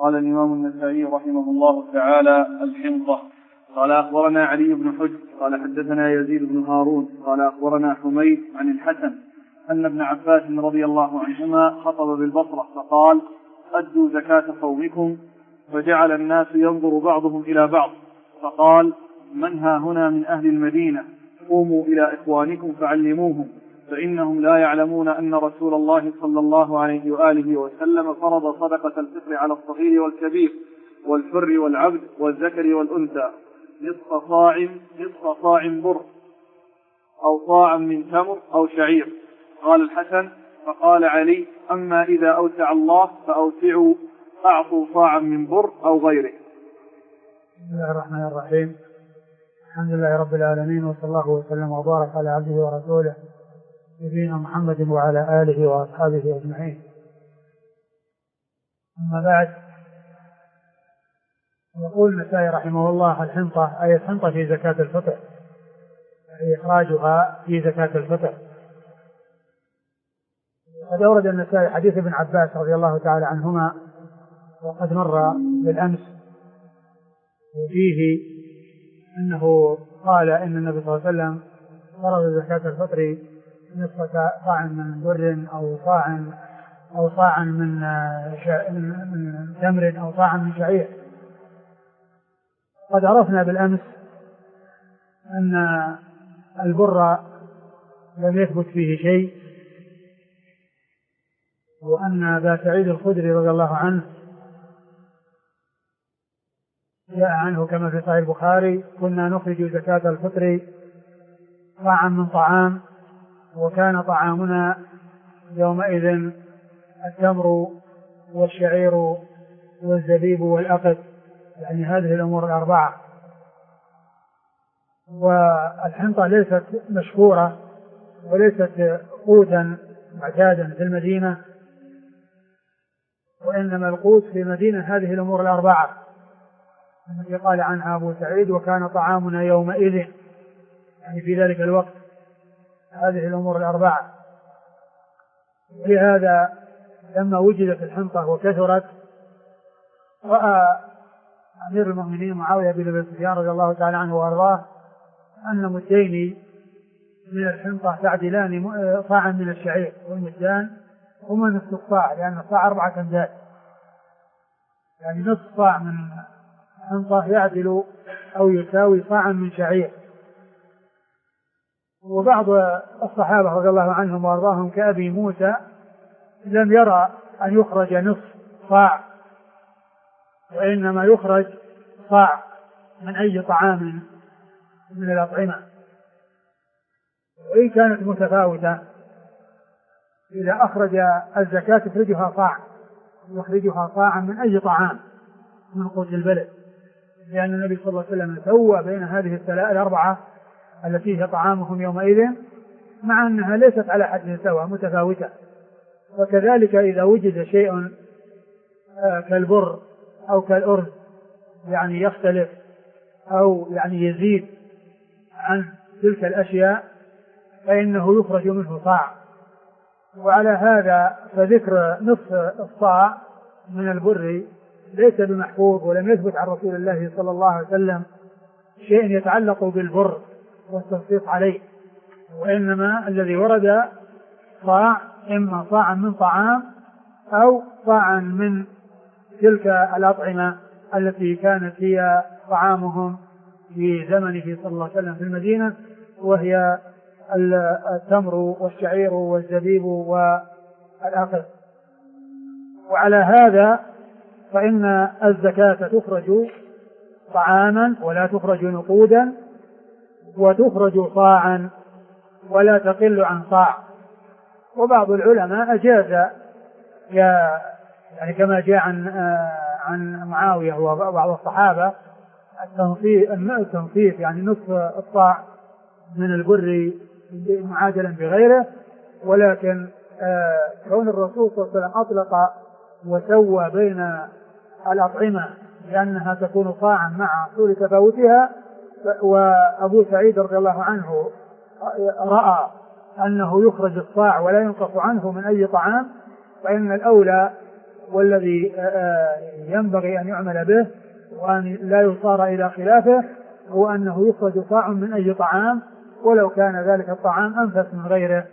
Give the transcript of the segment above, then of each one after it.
قال الإمام النسائي رحمه الله تعالى: الحنطة. قال أخبرنا علي بن حجر قال حدثنا يزيد بن هارون قال أخبرنا حميد عن الحسن أن ابن عباس رضي الله عنهما خطب بالبصرة فقال: أدوا زكاة صومكم. فجعل الناس ينظر بعضهم إلى بعض فقال: من ها هنا من أهل المدينة؟ قوموا إلى إخوانكم فعلموهم، فإنهم لا يعلمون أن رسول الله صلى الله عليه وآله وسلم فرض صدقة الفطر على الصغير والكبير والحر والعبد والذكر والأنثى نصف صاع بر أو صاعا من تمر أو شعير. قال الحسن: فقال علي: أما إذا أوسع الله فأوسعوا، أعطوا صاعا من بر أو غيره. بسم الله الرحمن الرحيم. الحمد لله رب العالمين، وصلى الله وسلم وبارك على عبده ورسوله نبينا محمد وعلى آله وأصحابه أجمعين. أما بعد، يقول النسائي رحمه الله: الحنطة أي الحنطة في زكاة الفطر، أي إخراجها في زكاة الفطر. قد أورد النسائي حديث ابن عباس رضي الله تعالى عنهما وقد مر بالأمس، وفيه أنه قال إن النبي صلى الله عليه وسلم فرض زكاة الفطر نصف صاع من بر أو صاع من تمر أو صاع من شعير. قد عرفنا بالأمس أن البر لم يثبت فيه شيء، وأن أبا سعيد الخدري رضي الله عنه جاء عنه كما في صحيح البخاري: كنا نخرج زكاة الفطر صاعا من طعام، وكان طعامنا يومئذ التمر والشعير والزبيب والأقط، يعني هذه الأمور الأربعة. والحنطة ليست مشهورة وليست قوتا معتادا في المدينة، وإنما القوت في المدينة هذه الأمور الأربعة التي قال عنها أبو سعيد: وكان طعامنا يومئذ، يعني في ذلك الوقت، هذه الأمور الأربعة. لهذا لما وجدت الحنطة وكثرت، رأى أمير المؤمنين معاوية بن أبي سفيان رضي الله تعالى عنه وأرضاه أن مدين من الحنطة تعدلان صاعا من الشعير، والمدان هما نصف الصاع، لأن الصاع 4 أمداد، يعني نصف صاع من حنطة يعدل أو يساوي صاعا من شعير. وبعض الصحابة رضي الله عنهم وأرضاهم كأبي موسى لم يرى أن يخرج نصف صاع، وإنما يخرج صاع من أي طعام من الأطعمة، وإن كانت متفاوتة. إذا أخرج الزكاة يخرجها صاعا من أي طعام من قوت البلد، لأن النبي صلى الله عليه وسلم سوى بين هذه الأربعة التي هي طعامهم يومئذ، مع أنها ليست على حد سواء، متفاوتة. وكذلك إذا وجد شيء كالبر أو كالأرز يعني يختلف أو يعني يزيد عن تلك الأشياء، فإنه يخرج منه صاع. وعلى هذا فذكر نصف الصاع من البر ليس بمحفوظ، ولم يثبت عن رسول الله صلى الله عليه وسلم شيء يتعلق بالبر والتنصيص عليه، وإنما الذي ورد صاع، إما صاعا من طعام أو صاعا من تلك الأطعمة التي كانت هي طعامهم في زمنه صلى الله عليه وسلم في المدينة، وهي التمر والشعير والزبيب والأقط. وعلى هذا فإن الزكاة تخرج طعاما ولا تخرج نقودا، وتخرج صاعا ولا تقل عن صاع. وبعض العلماء أجاز، يعني كما جاء عن معاوية وبعض الصحابة التنصيف، يعني نصف الصاع من البر معادلا بغيره. ولكن كون الرسول صلى الله عليه وسلم أطلق وسوى بين الأطعمة لأنها تكون صاعا مع طول تفاوتها، وأبو سعيد رضي الله عنه رأى أنه يخرج الصاع ولا ينقص عنه من أي طعام، فإن الأولى والذي ينبغي أن يعمل به وأن لا يصار إلى خلافه هو أنه يخرج صاع من أي طعام ولو كان ذلك الطعام أنفس من غيره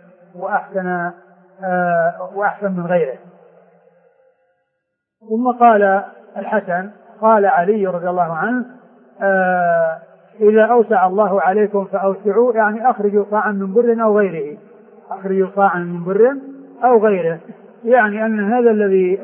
وأحسن من غيره. ثم قال الحسن قال علي رضي الله عنه إذا أوسع الله عليكم فأوسعوا، يعني أخرجوا صاعا من بر أو غيره، أخرجوا صاعا من بر أو غيره، يعني أن هذا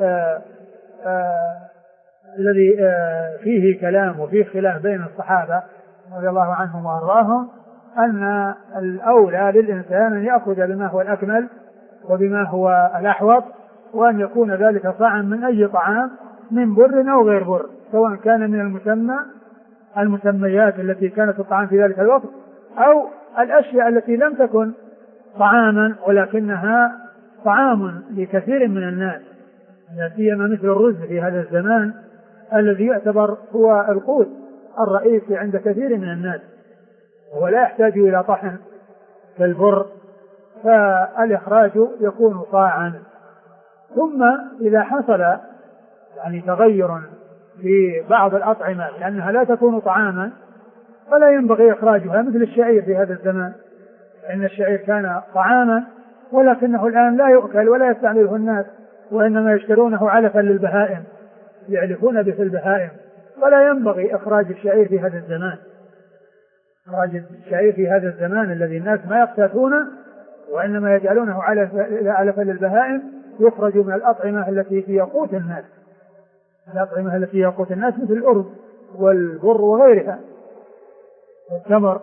الذي فيه كلام وفيه خلاف بين الصحابة رضي الله عنهم وأرضاهم أن الأولى للإنسان أن يأخذ بما هو الأكمل وبما هو الأحوط، وأن يكون ذلك صاعا من أي طعام من بر أو غير بر، سواء كان من المسميات التي كانت الطعام في ذلك الوقت أو الأشياء التي لم تكن طعاما ولكنها طعام لكثير من الناس، لا سيما مثل الرز في هذا الزمان الذي يعتبر هو القوت الرئيسي عند كثير من الناس ولا يحتاج إلى طحن كالبر، فالإخراج يكون صاعا. ثم إذا حصل يعني تغير في بعض الأطعمة لأنها لا تكون طعاما فلا ينبغي إخراجها، مثل الشعير في هذا الزمان، لأن الشعير كان طعاما ولكنه الآن لا يؤكل ولا يستعمله الناس، وإنما يشترونه علفا للبهائم، يعلفون به البهائم، فلا ينبغي إخراج الشعير في هذا الزمان. إخراج الشعير في هذا الزمان الذي الناس ما يقتاتونه وإنما يجعلونه علفا للبهائم يخرج من الأطعمة التي في قوت الناس، الأطعمة التي في قوت الناس مثل الأرز والبر وغيرها والتمر.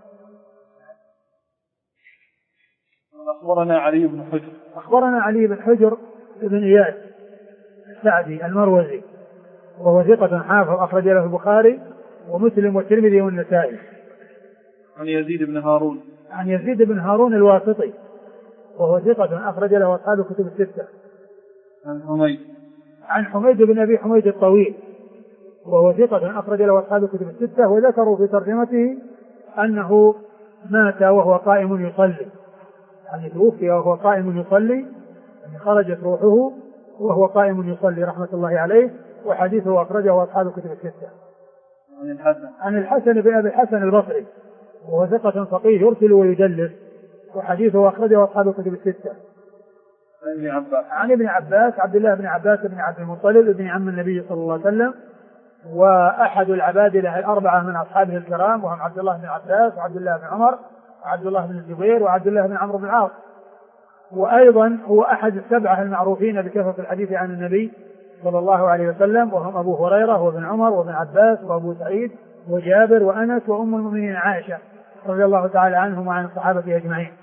أخبرنا علي بن حجر. أخبرنا علي بن حجر بن إياس السعدي المروزي وهو ثقة حافظ أخرج له البخاري ومسلم والترمذي والنسائي. عن يزيد بن هارون. عن يزيد بن هارون الواسطي وهو ثقة أخرج له أصحاب الكتب الستة. عن حميد. عن حميد بن أبي حميد الطويل وهو ثقة أخرج له أصحاب الكتب الستة، وذكروا في ترجمته أنه مات وهو قائم يصلي، يعني توفي وهو قائم يصلي، يعني خرجت روحه وهو قائم يصلي رحمة الله عليه، وحديثه أخرجه أصحاب الكتب الستة. عن الحسن. عن الحسن بن أبي الحسن البصري وهو ثقة فقيه يرسل ويدلس، وحديثه أخرجه أصحاب الكتب الستة. عن ابن عباس عبد الله بن عباس بن عبد المطلب ابن عم النبي صلى الله عليه وسلم، وأحد العبادلة الأربعة من أصحابه الكرام، وهم عبد الله بن عباس وعبد الله بن عمر وعبد الله بن الزبير وعبد الله بن عمرو بن العاص، وأيضا هو أحد السبعة المعروفين بكثرة الحديث عن النبي صلى الله عليه وسلم، وهم أبو هريرة وابن عمر وابن عباس وأبو سعيد وجابر وأنس وأم المؤمنين عائشة رضي الله تعالى عنهم وعن الصحابة أجمعين.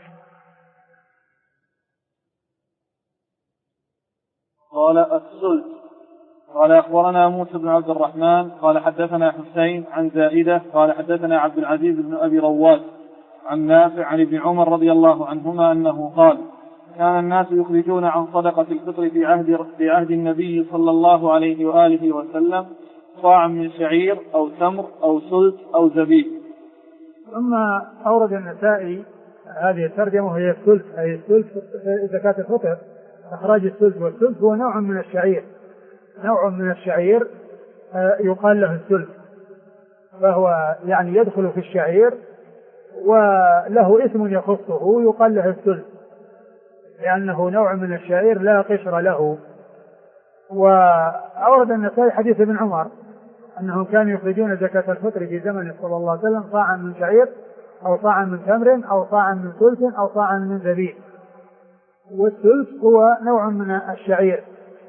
قال السلط. قال أخبرنا موسى بن عبد الرحمن قال حدثنا حسين عن زائدة قال حدثنا عبد العزيز بن أبي رواد عن نافع عن ابن عمر رضي الله عنهما أنه قال كان الناس يخرجون عن صدقة الفطر في عهد النبي صلى الله عليه وآله وسلم صاعا من شعير أو تمر أو سلط أو زبيب. ثم أورد النسائي هذه الترجمة وهي السلط، أي السلط زكاة الفطر، إخراج السلط، والسلط هو نوع من الشعير، نوع من الشعير يقال له السلط، فهو يعني يدخل في الشعير وله اسم يخصه يقال له السلط، لأنه نوع من الشعير لا قشر له. وأورد النسائي حديث ابن عمر أنهم كانوا يخرجون زكاة الفطر في زمن صلى الله عليه وسلم صاعا من شعير أو صاعا من تمر أو صاعا من سلط أو صاعا من زبيب، والسلط هو نوع من الشعير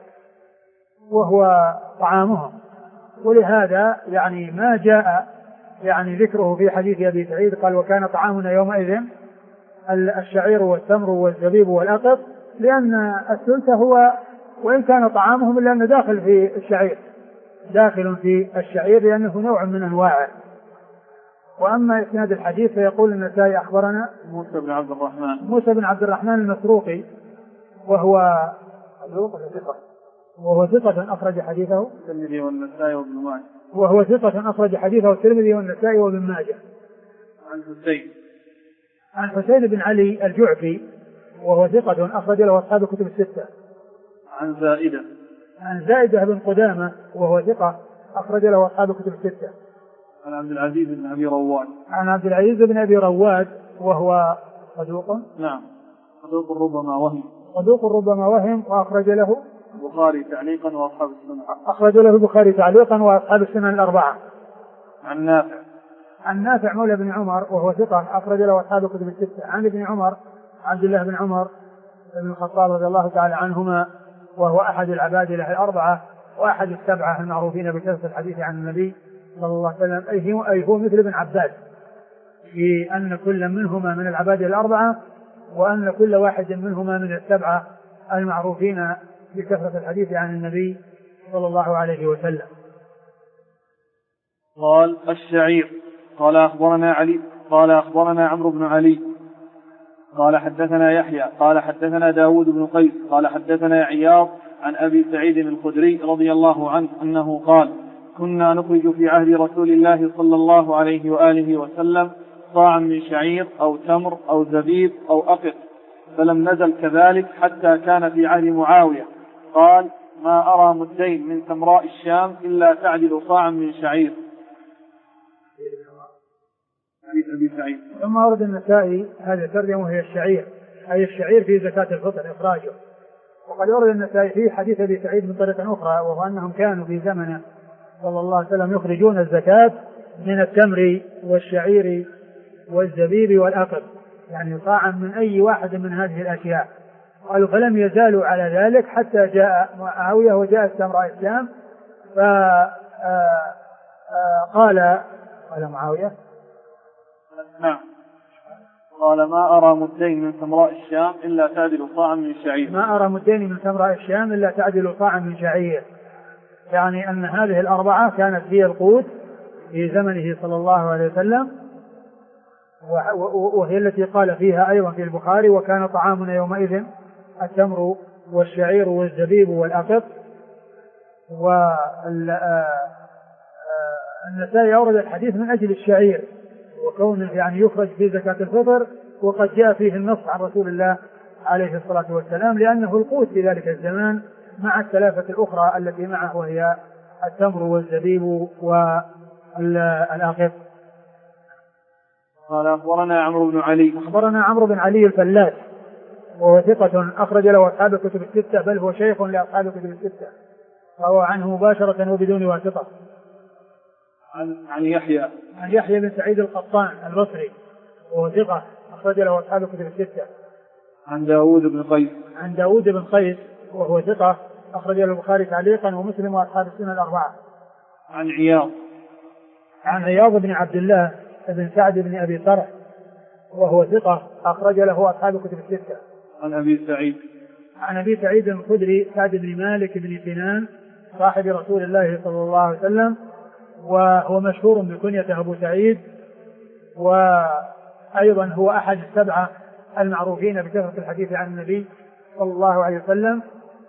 وهو طعامهم، ولهذا يعني ما جاء يعني ذكره في حديث أبي سعيد قال وكان طعامنا يومئذ الشعير والتمر والزبيب والأقط، لأن السلط هو وإن كان طعامهم إلا أنه داخل في الشعير، داخل في الشعير لأنه نوع من أنواعه. وأما إسناد الحديث فيقول النسائي أخبرنا موسى بن عبد الرحمن المسروقي وهو ثقة أخرج حديثه الترمذي والنسائي وابن ماجه، وهو ثقة أخرج حديثه الترمذي والنسائي وابن ماجه. عن حسين بن علي الجعفي وهو ثقة أخرج له أصحاب الكتب الستة. عن زائدة بن قدامة وهو ثقة أخرج له أصحاب الكتب الستة. عن عبد العزيز بن أبي رواد. عن عبد العزيز بن أبي رواد وهو صدوق. نعم صدوق ربما وهم. صدوق ربما وهم وأخرج له البخاري تعليقا وأصحاب السنن. أخرج له البخاري تعليقا وأصحاب السنن الأربعة. عن نافع. عن نافع مولى بن عمر وهو ثقة أخرج له أصحاب الكتب الستة. عن ابن عمر عبد الله بن عمر بن الخطاب رضي الله تعالى عنهما وهو أحد العبادلة الأربعة وأحد السبعة المعروفين بكثرة الحديث عن النبي صلى الله عليه وسلم، أي هو مثل ابن عباس في أن كل منهما من العبادلة الأربعة وأن كل واحد منهما من السبعة المعروفين بكثرة الحديث عن النبي صلى الله عليه وسلم. قال الشعير. قال أخبرنا علي قال أخبرنا عمرو بن علي قال حدثنا يحيى قال حدثنا داود بن قيس قال حدثنا عياض عن أبي سعيد الخدري رضي الله عنه أنه قال كنا نخرج في عهد رسول الله صلى الله عليه وآله وسلم صاعا من شعير أو تمر أو زبيب أو أقط، فلم نزل كذلك حتى كان في عهد معاوية. قال ما أرى مدين من سمراء الشام إلا تعدل صاعا من شعير. أبي سعيد. ثم ورد النسائي هذا الترجمة وهي الشعير، أي الشعير في زكاة الفطر إخراجه. وقد ورد النسائي في حديث أبي سعيد من طريقة أخرى وهو أنهم كانوا في زمنه صلى الله عليه وسلم يخرجون الزكاة من التمر والشعير والزبيب والأقط، يعني صاعا من أي واحد من هذه الأشياء. قالوا فلم يزالوا على ذلك حتى جاء معاوية وجاء سمراء الشام فقال معاوية نعم قال ما أرى مدين من سمراء الشام إلا تعدل صاعا من شعير. ما أرى مدين من سمراء الشام إلا تعدل صاعا من شعير، يعني أن هذه الأربعة كانت هي القوت في زمنه صلى الله عليه وسلم، وهي التي قال فيها أيضا في البخاري وكان طعامنا يومئذ التمر والشعير والزبيب والأقط. والنسائي أورد الحديث من أجل الشعير وكونه يعني يخرج في زكاة الفطر، وقد جاء فيه النص عن رسول الله عليه الصلاة والسلام لأنه القوت في ذلك الزمان مع الثلاثة الأخرى التي معه وهي التمر والزبيب والأقط. قال أخبرنا عمرو بن علي. أخبرنا عمرو بن علي الفلاس وهو ثقة أخرج له أصحاب الكتب الستة، بل هو شيخ لأصحاب الكتب الستة فهو عنه مباشرة وبدون واسطة. عن يحيى بن سعيد القطان البصري وهو ثقة أخرج له أصحاب الكتب الستة. عن داود بن قيس وهو ثقة أخرج له البخاري تعليقا ومسلم وأصحاب السنن الأربعة. عن عياض بن عبد الله بن سعد بن أبي طرح وهو ثقة أخرج له أصحاب الكتب الستة. عن أبي سعيد الخدري سعد بن مالك بن سنان صاحب رسول الله صلى الله عليه وسلم، وهو مشهور بكنية أبو سعيد، وأيضا هو أحد السبعة المعروفين بكثرة الحديث عن النبي صلى الله عليه وسلم.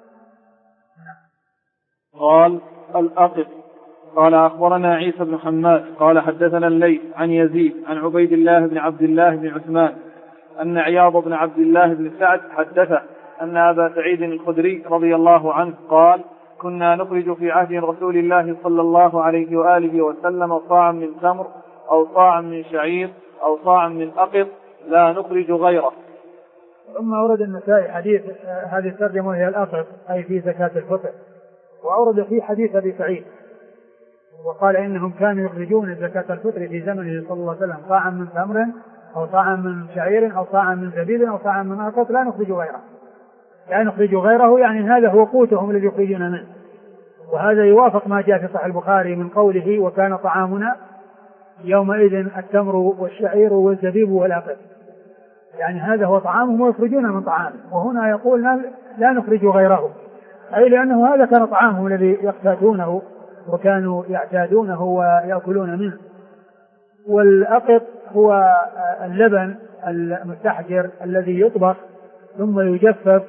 قال الأقط. قال أخبرنا عيسى بن حماد قال حدثنا الليث عن يزيد عن عبيد الله بن عبد الله بن عثمان أن عياض بن عبد الله بن سعد حدثه أن أبا سعيد الخدري رضي الله عنه قال كنا نخرج في عهد رسول الله صلى الله عليه وآله وسلم صاعا من تمر أو صاعا من شعير أو صاعا من أقط لا نخرج غيره. ثم أورد النسائي حديث هذه الترجمة وهي الأقط أي في زكاة الفطر، وأورد فيه حديث أبي سعيد وقال إنهم كانوا يخرجون زكاة الفطر في زمنه صلى الله عليه وسلم صاعا من تمر أو صاعا من شعير أو صاعا من زبيب أو صاعا من أقط لا نخرج غيره، يعني هذا هو قوتهم الذي يخرجون منه. وهذا يوافق ما جاء في صحيح البخاري من قوله وكان طعامنا يومئذ التمر والشعير والزبيب والأقط، يعني هذا هو طعامهم ويخرجون من طعامه. وهنا يقول لا نخرج غيره، أي لأنه هذا كان طعامهم الذي يقتاتونه وكانوا يعتادونه ويأكلون منه. والأقط هو اللبن المستحجر الذي يطبخ ثم يجفف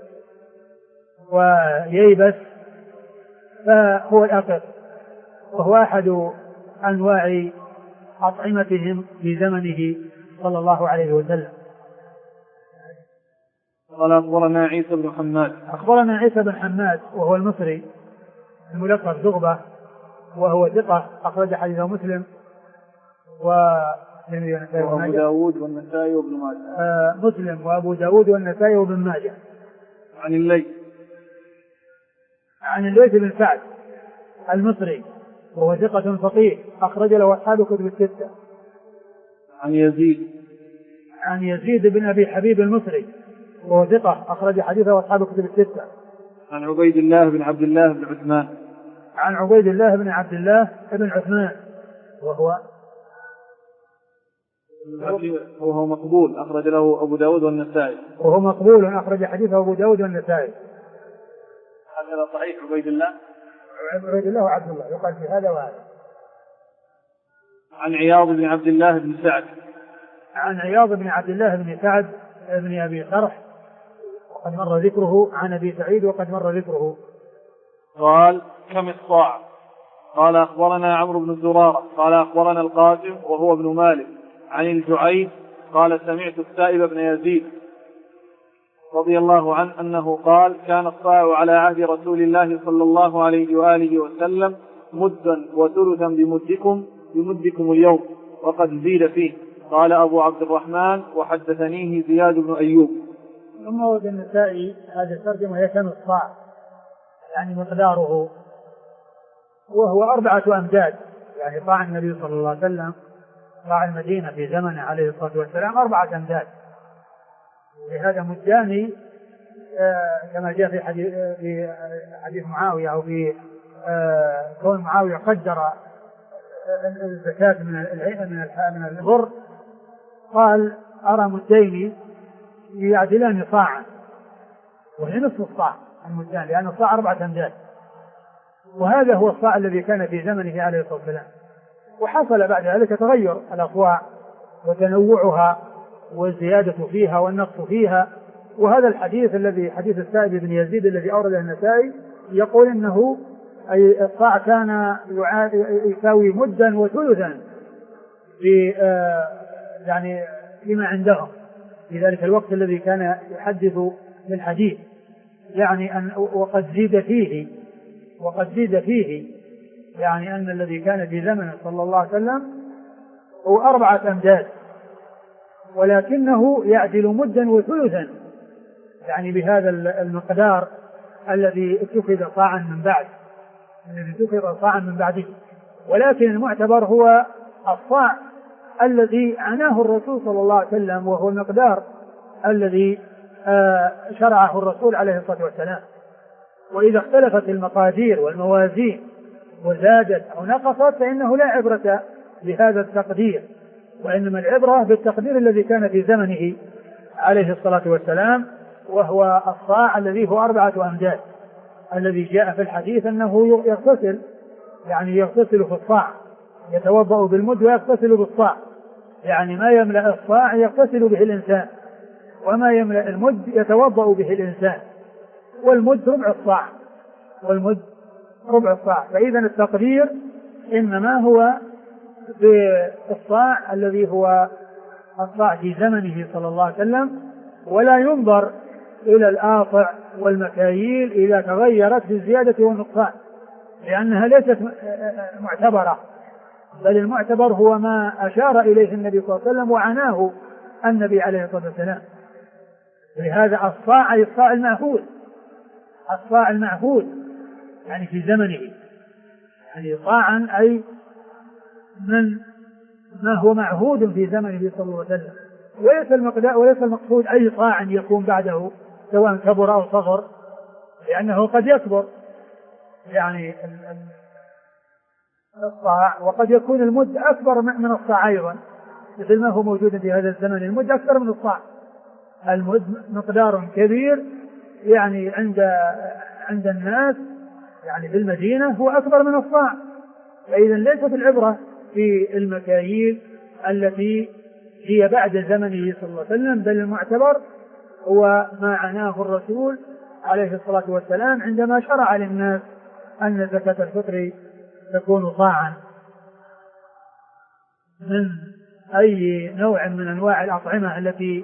وييبس، فهو الأقط، وهو أحد أنواع أطعمتهم في زمنه صلى الله عليه وسلم. قال أخبرنا عيسى بن حماد وهو المصري الملقب زغبة، وهو ثقة أخرج حديثه مسلم وأبو داود والنسائي وابن ماجه. مسلم وأبو داود والنسائي وابن ماجه. عن الليث. عن الليث بن سعد المصري وهو ثقة فقيه أخرج له أصحاب كتب الستة. عن يزيد. عن يزيد بن أبي حبيب المصري وهو ثقة أخرج حديثه أصحاب كتب الستة. عن عبيد الله بن عبد الله بن عثمان. عن عبيد الله بن عبد الله بن عثمان وهو مقبول أخرج له أبو داود والنسائي. وهو مقبول أخرج حديثه أبو داود والنسائي. هذا صحيح. عبيد الله وعبد الله يقال في هذا وهذا. عن عياض بن عبد الله بن سعد. عن عياض بن عبد الله بن سعد بن أبي سرح وقد مر ذكره. عن أبي سعيد وقد مر ذكره. قال: كم الصاع؟ قال: أخبرنا عمرو بن زرارة قال: أخبرنا القاسم وهو ابن مالك عن الجعيد قال: سمعت السائب بن يزيد رضي الله عنه أنه قال: كان الصاع على عهد رسول الله صلى الله عليه وآله وسلم مدا وثلثا بمدكم اليوم، وقد زيد فيه. قال أبو عبد الرحمن: وحدثنيه زياد بن أيوب. ثم ورد النسائي هذا الترجمة هي كم الصاع، يعني مقداره، وهو 4 أمداد، يعني صاع النبي صلى الله عليه وسلم صاع المدينة في زمنه عليه الصلاة والسلام 4 أمداد. لهذا مداني كما جاء في حديث معاوية أو في كون معاوية قدر الزكاة من البر، قال: أرى مدين يعدلان صاعا، وهي نصف الصاع المدان، لأن الصاع 4 أمداد، وهذا هو الصاع الذي كان في زمنه عليه الصلاة والسلام. وحصل بعد ذلك تغير الأصواع وتنوعها والزيادة فيها والنقص فيها. وهذا الحديث الذي حديث السائب بن يزيد الذي أورده النسائي يقول إنه أي الصاع كان يساوي مدا وثلثا في يعني فيما عندهم في ذلك الوقت الذي كان يحدث بالحديث، يعني أن وقد زيد فيه يعني أن الذي كان في زمنه صلى الله عليه وسلم هو 4 أمداد، ولكنه يعدل مدا وثلثا، يعني بهذا المقدار الذي اتخذ صاعا من بعده. ولكن المعتبر هو الصاع الذي عناه الرسول صلى الله عليه وسلم، وهو المقدار الذي شرعه الرسول عليه الصلاة والسلام. وإذا اختلفت المقادير والموازين وزادت أو نقصت فإنه لا عبرة بهذا التقدير، وإنما العبرة بالتقدير الذي كان في زمنه عليه الصلاة والسلام، وهو الصاع الذي هو 4 أمداد، الذي جاء في الحديث أنه يغتسل، يعني يغتسل في الصاع، يتوضأ بالمد ويغتسل بالصاع، يعني ما يملأ الصاع يغتسل به الإنسان، وما يملأ المد يتوضأ به الإنسان، والمد ربع الصاع. فإذا التقدير إنما هو بالصاع الذي هو الصاع في زمنه صلى الله عليه وسلم، ولا ينظر إلى الآصع والمكاييل إذا تغيرت بالزيادة والنقصان، لأنها ليست معتبرة، بل المعتبر هو ما أشار إليه النبي صلى الله عليه وسلم وعناه النبي عليه الصلاة والسلام. لهذا الصاع أي الصاع المعهود يعني في زمنه، يعني صاعا أي من ما هو معهود في زمنه صلى الله عليه وسلم، وليس المقصود أي صاع يكون بعده سواء كبر أو صغر، لأنه قد يكبر يعني الصاع، وقد يكون المد أكبر من الصاع أيضا، مثل ما هو موجود في هذا الزمن، المد أكثر من الصاع، المد مقدار كبير يعني عند الناس يعني في المدينة هو أكبر من الصاع. فإذا ليست العبرة في المكاييل التي هي بعد زمنه صلى الله عليه وسلم، بل المعتبر هو ما عناه الرسول عليه الصلاة والسلام عندما شرع للناس أن زكاة الفطر تكون صاعا من أي نوع من أنواع الأطعمة التي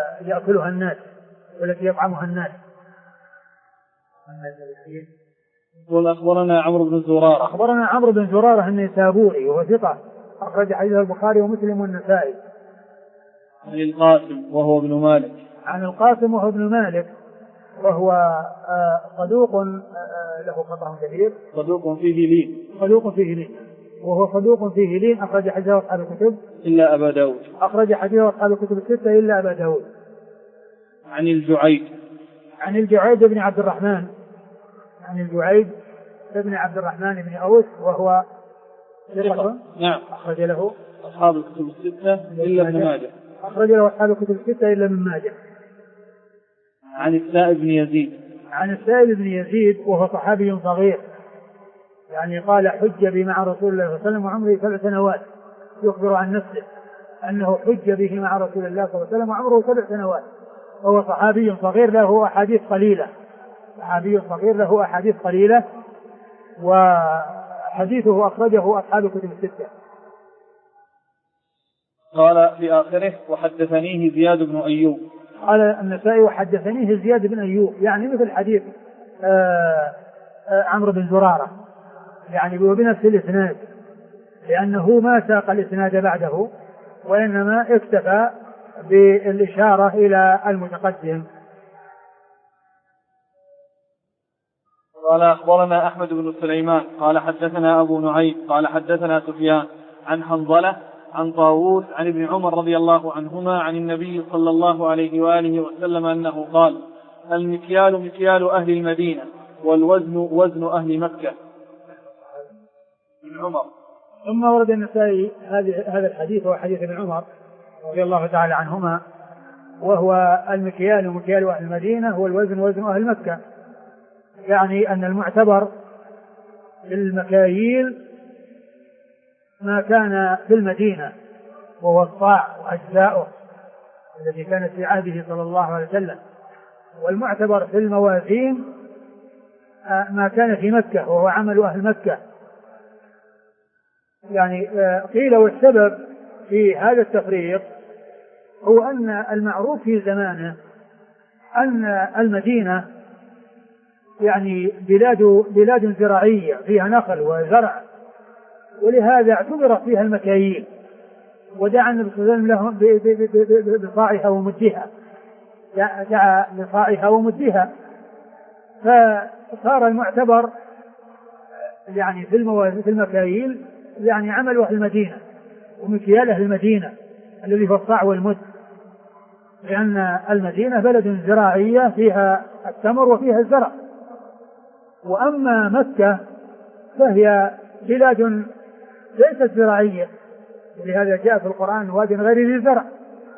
يأكلها الناس والتي يطعمها الناس. يقول أخبرنا عمرو بن زرارة. أخبرنا عمرو بن زرارة النيسابوري وهو ثقة أخرج حديثه البخاري ومسلم والنسائي. عن القاسم وهو ابن مالك. عن القاسم وهو ابن مالك وهو صدوق له خطأ كثير. صدوق فيه لين. صدوق فيه لين وهو صدوق فيه لين أخرج حديثه أصحاب الكتب إلا أبا داود. أخرج حديثه أصحاب الكتب الستة إلا أبا داود. عن الجعيد. عن الجعيد بن عبد الرحمن. عن الجعيد بن عبد الرحمن بن أوس وهو ثقة. نعم. أخرج له أصحاب الكتب الستة إلا ابن ماجه. أخرج له أصحاب الكتب الستة إلا ابن ماجه. عن السائب بن يزيد. عن السائب بن يزيد وهو صحابي صغير يعني قال حج بي مع رسول الله صلى الله عليه وسلم وعمره 7 سنوات. يخبر عن نفسه أنه حج به مع رسول الله صلى الله عليه وسلم وعمره 7 سنوات. وهو صحابي صغير له أحاديث قليلة. صحابي صغير له أحاديث قليلة وحديثه أخرجه أصحاب الكتب الستة. قال في آخره وحدثنيه زياد بن أيوب. قال النسائي وحدثنيه زياد بن أيوب يعني مثل حديث عمرو بن زرارة يعني بنفس الإسناد لأنه ما ساق الإسناد بعده وإنما اكتفى بالإشارة إلى المتقدم. قال أخبرنا أحمد بن سليمان قال حدثنا أبو نعيم قال حدثنا سفيان عن حنظلة عن طاووس عن ابن عمر رضي الله عنهما عن النبي صلى الله عليه وآله وسلم أنه قال المكيال مكيال أهل المدينة والوزن وزن أهل مكة. ابن عمر. ثم ورد النسائي هذا الحديث هو حديث ابن عمر رضي الله تعالى عنهما وهو المكيال مكيال أهل المدينة والوزن وزن أهل مكة يعني أن المعتبر بالمكاييل ما كان في المدينة وهو الصاع وأجزاؤه التي كانت في عهده صلى الله عليه وسلم والمعتبر في الموازين ما كان في مكة وهو عمل أهل مكة يعني قيل والسبب في هذا التفريق هو أن المعروف في زمانه أن المدينة يعني بلاد زراعية فيها نخل وزرع ولهذا اعتبرت فيها المكاييل ودعا النبي صلى الله عليه وسلم لهم بصاعها ومدها دعا لصاعها ومدها فصار المعتبر يعني في المكاييل يعني عمل أهل المدينة ومكيال أهل المدينة الذي هو الصاع والمد لأن المدينة بلد زراعية فيها التمر وفيها الزرع وأما مكة فهي بلاد ليست زراعية ولهذا جاء في القرآن واد غير ذي زرع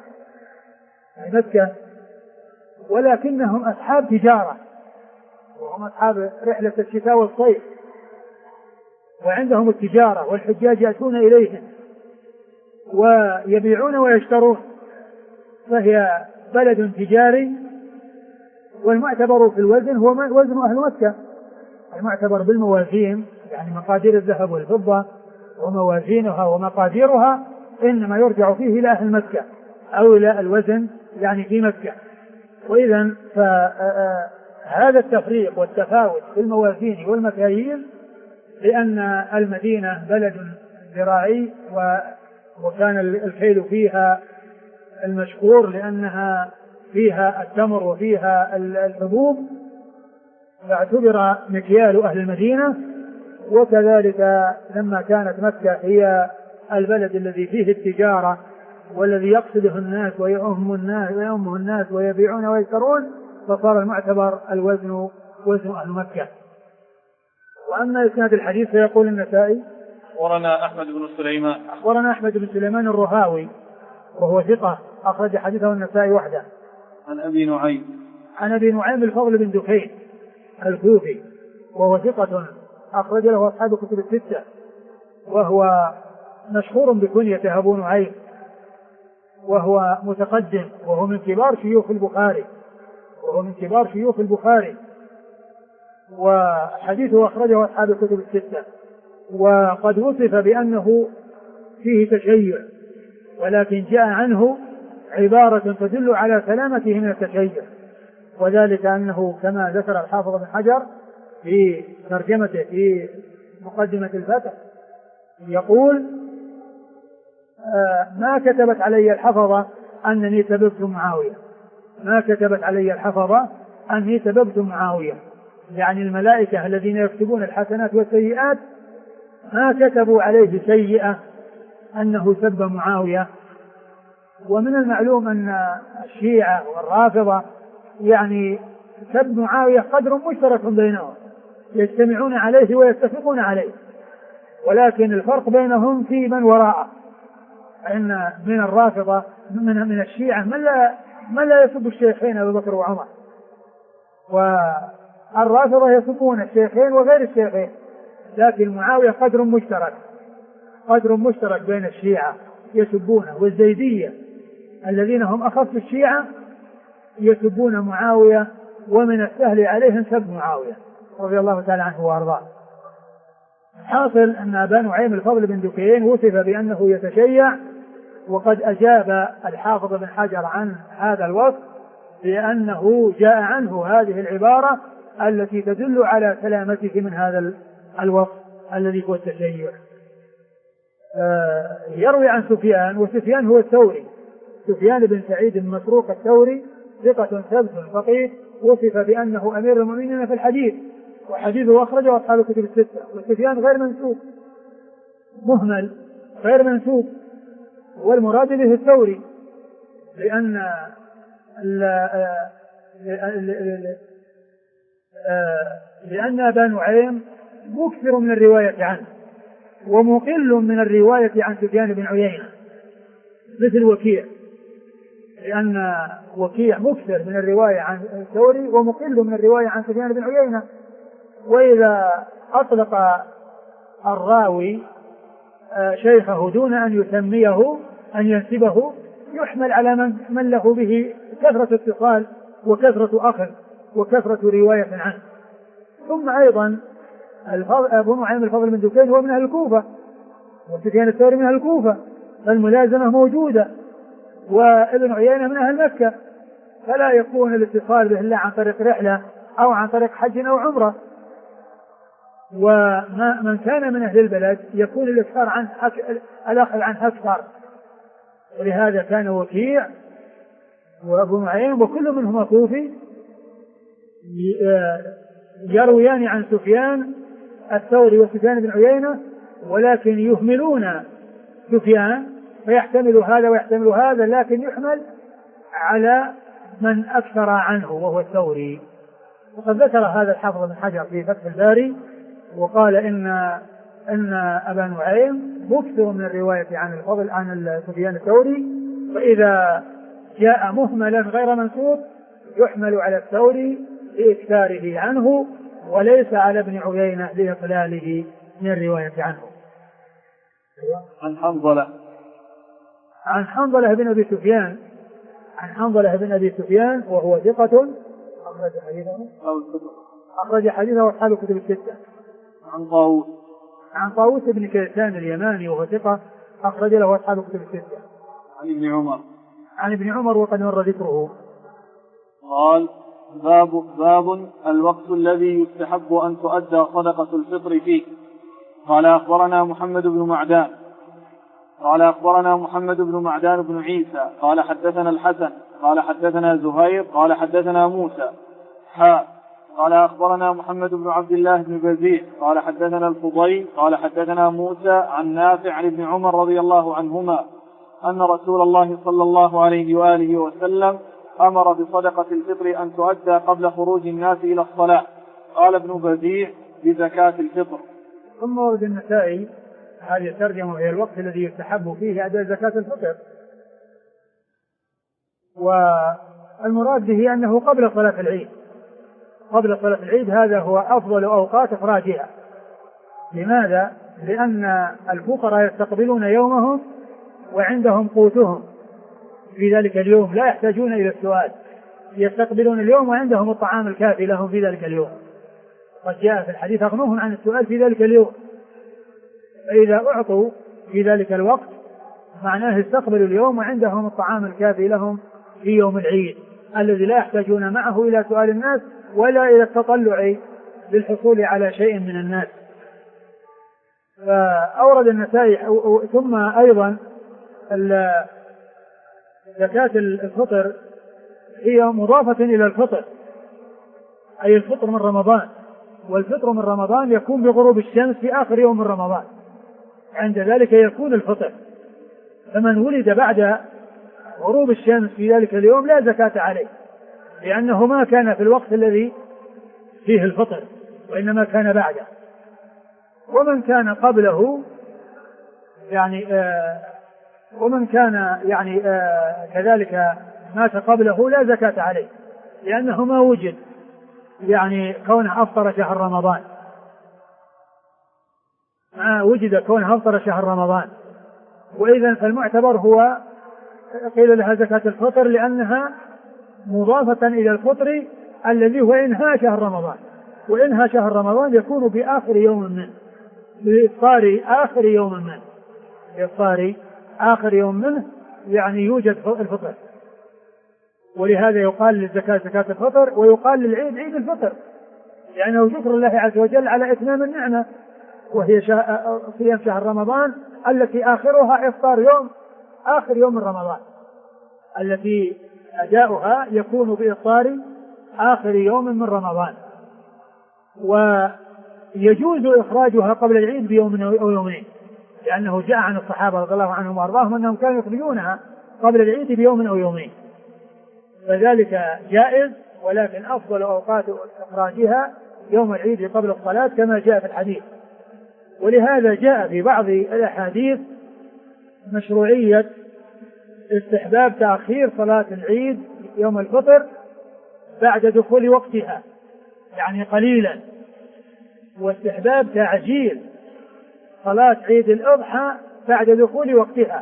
مكة ولكنهم أصحاب تجارة وهم أصحاب رحلة الشتاء والصيف وعندهم التجارة والحجاج يأتون إليهم ويبيعون ويشترون فهي بلد تجاري والمعتبر في الوزن هو وزن أهل مكة المعتبر بالموازين يعني مقادير الذهب والفضة وموازينها ومقاديرها إنما يرجع فيه إلى أهل مكة أو إلى الوزن يعني في مكة وإذا فهذا التفريق والتفاوت في الموازين والمكاييل لأن المدينة بلد زراعي وكان الكيل فيها المشكور لأنها فيها التمر وفيها الحبوب فاعتبر مكيال أهل المدينة وكذلك لما كانت مكة هي البلد الذي فيه التجارة والذي يقصده الناس ويأمه الناس ويبيعون ويشترون فصار المعتبر الوزن وزن أهل مكة. وأما إسناد الحديث فيقول النسائي أخبرنا أحمد بن سليمان. أخبرنا أحمد بن سليمان الرهاوي وهو ثقة أخرج حديثه النسائي وحده. عن أبي نعيم. عن أبي نعيم الفضل بن دكين الكوفي وهو ثقة أخرج له أصحاب الكتب الستة وهو مشهور بكنيته أبو نعيم وهو متقدم وهو من كبار شيوخ البخاري وحديثه أخرجه أصحاب الكتب الستة وقد وصف بأنه فيه تشيع ولكن جاء عنه عبارة تدل على سلامته من التشيع وذلك أنه كما ذكر الحافظ بن حجر في ترجمته في مقدمة الفتح يقول ما كتبت علي الحفظة أنني سببت معاوية، ما كتبت علي الحفظة أني سببت معاوية، يعني الملائكة الذين يكتبون الحسنات والسيئات ما كتبوا عليه سيئة أنه سب معاوية. ومن المعلوم أن الشيعة والرافضة يعني سب معاوية قدر مشترك بينهم، يجتمعون عليه ويتفقون عليه، ولكن الفرق بينهم في من وراءه، أن من الرافضة من الشيعة من لا يسب الشيخين أبو بكر وعمر، والرافضة يسبون الشيخين وغير الشيخين، لكن معاوية قدر مشترك بين الشيعة يسبونه، والزيدية الذين هم أخف الشيعة يسبون معاوية، ومن السهل عليهم سب معاوية رضي الله تعالى عنه وارضاه. حاصل أن أبا نعيم الفضل بن دكين وصف بأنه يتشيع، وقد أجاب الحافظ بن حجر عن هذا الوصف بأنه جاء عنه هذه العبارة التي تدل على سلامته من هذا الوصف الذي هو التشيع. يروي عن سفيان، وسفيان هو الثوري، سفيان بن سعيد بن مسروق الثوري ثقة ثبت فقيه، وصف بأنه أمير المؤمنين في الحديث، وحديثه أخرجه أصحاب الكتب الستة. وسفيان غير منسوب، مهمل غير منسوب، والمراد به الثوري، لأن أبا نعيم مكثر من الرواية عنه ومقل من الرواية عن سفيان بن عيينة مثل وكيع، لأن وكيع مكثر من الرواية عن الثوري ومقل من الرواية عن سفيان بن عيينة. وإذا أطلق الراوي شيخه دون أن يسميه أن ينسبه يحمل على من له به كثرة اتصال وكثرة أخذ وكثرة رواية عنه. ثم أيضا أبو نعيم الفضل بن دكين هو من أهل الكوفة، وسفيان الثوري من أهل الكوفة، فالملازمة موجودة، وابن عيينة من أهل مكة، فلا يكون الاتصال به إلا عن طريق رحلة أو عن طريق حج أو عمرة. ومن كان من أهل البلد يكون الأخذ عنه أكثر، ولهذا كان وكيع وأبو نعيم وكل منهما كوفي يرويان عن سفيان الثوري وسفيان بن عيينة، ولكن يهملون سفيان، فيحتمل هذا ويحتمل هذا، لكن يحمل على من أكثر عنه وهو الثوري. وقد ذكر هذا الحافظ بن حجر في فتح الباري وقال إن أبا نعيم مكثر من الرواية عن الفضل عن سفيان الثوري، فإذا جاء مهملا غير منسوب يحمل على الثوري لإكثاره عنه، وليس على ابن عيينة لإقلاله من الرواية عنه. عن حنظلة بن أبي سفيان وهو ثقة أخرج حديثه أصحاب الكتب الستة. عن طاووس بن كيسان اليماني وهو ثقة أخرج له أصحاب الكتب الستة. عن ابن عمر وقد مر ذكره. قال: باب الوقت الذي يستحب أن تؤدى صدقة الفطر فيه. قال: أخبرنا محمد بن معدان بن عيسى قال حدثنا الحسن قال حدثنا زهير قال حدثنا موسى قال: أخبرنا محمد بن عبد الله بن بزيع قال حدثنا الفضيل قال حدثنا موسى عن نافع عن ابن عمر رضي الله عنهما أن رسول الله صلى الله عليه وآله وسلم أمر بصدقة الفطر أن تؤدى قبل خروج الناس إلى الصلاة. قال ابن بزيع: بزكاة الفطر. ثم ورد النسائي هذه الترجمة وهي الوقت الذي يستحب فيه أداء زكاة الفطر، والمراد به أنه قبل صلاة العيد، هذا هو أفضل أوقات إخراجها. لماذا؟ لأن الفقراء يستقبلون يومهم وعندهم قوتهم في ذلك اليوم، لا يحتاجون إلى السؤال، يستقبلون اليوم وعندهم الطعام الكافي لهم في ذلك اليوم. قد جاء في الحديث: أغنوهم عن السؤال في ذلك اليوم. فإذا أعطوا في ذلك الوقت معناه استقبلوا اليوم وعندهم الطعام الكافي لهم في يوم العيد الذي لا يحتاجون معه إلى سؤال الناس ولا إلى التطلع للحصول على شيء من الناس. فأورد النسائي ثم أيضا زكاة الفطر هي مضافة إلى الفطر، أي الفطر من رمضان، والفطر من رمضان يكون بغروب الشمس في آخر يوم من رمضان، عند ذلك يكون الفطر. فمن ولد بعد غروب الشمس في ذلك اليوم لا زكاة عليه، لأنه ما كان في الوقت الذي فيه الفطر، وإنما كان بعده. ومن كان قبله ومن كان كذلك مات قبله لا زكاة عليه، لأنه ما وجد كونه أفطر شهر رمضان، ما وجد كونه أفطر شهر رمضان. وإذا فالمعتبر هو قيل لها زكاة الفطر لأنها مضافة إلى الفطر الذي هو إنهاء شهر رمضان، وإنهاء شهر رمضان يكون بآخر يوم منه، بإفطار آخر يوم منه، بإفطار آخر يوم منه يوجد الفطر. ولهذا يقال للزكاة زكاة الفطر، ويقال للعيد عيد الفطر، لأنه شكر الله عز وجل على إتمام النعمة، وهي صيام شهر رمضان التي آخرها إفطار آخر يوم من رمضان، التي أداؤها يكون بإفطار آخر يوم من رمضان. ويجوز إخراجها قبل العيد بيوم أو يومين، لأنه جاء عن الصحابة رضي الله عنهم وأرضاهم أنهم كانوا يخرجونها قبل العيد بيوم أو يومين، فذلك جائز، ولكن أفضل أوقات إخراجها يوم العيد قبل الصلاة كما جاء في الحديث. ولهذا جاء في بعض الأحاديث مشروعية استحباب تأخير صلاة العيد يوم الفطر بعد دخول وقتها قليلا، واستحباب تعجيل صلاة عيد الأضحى بعد دخول وقتها،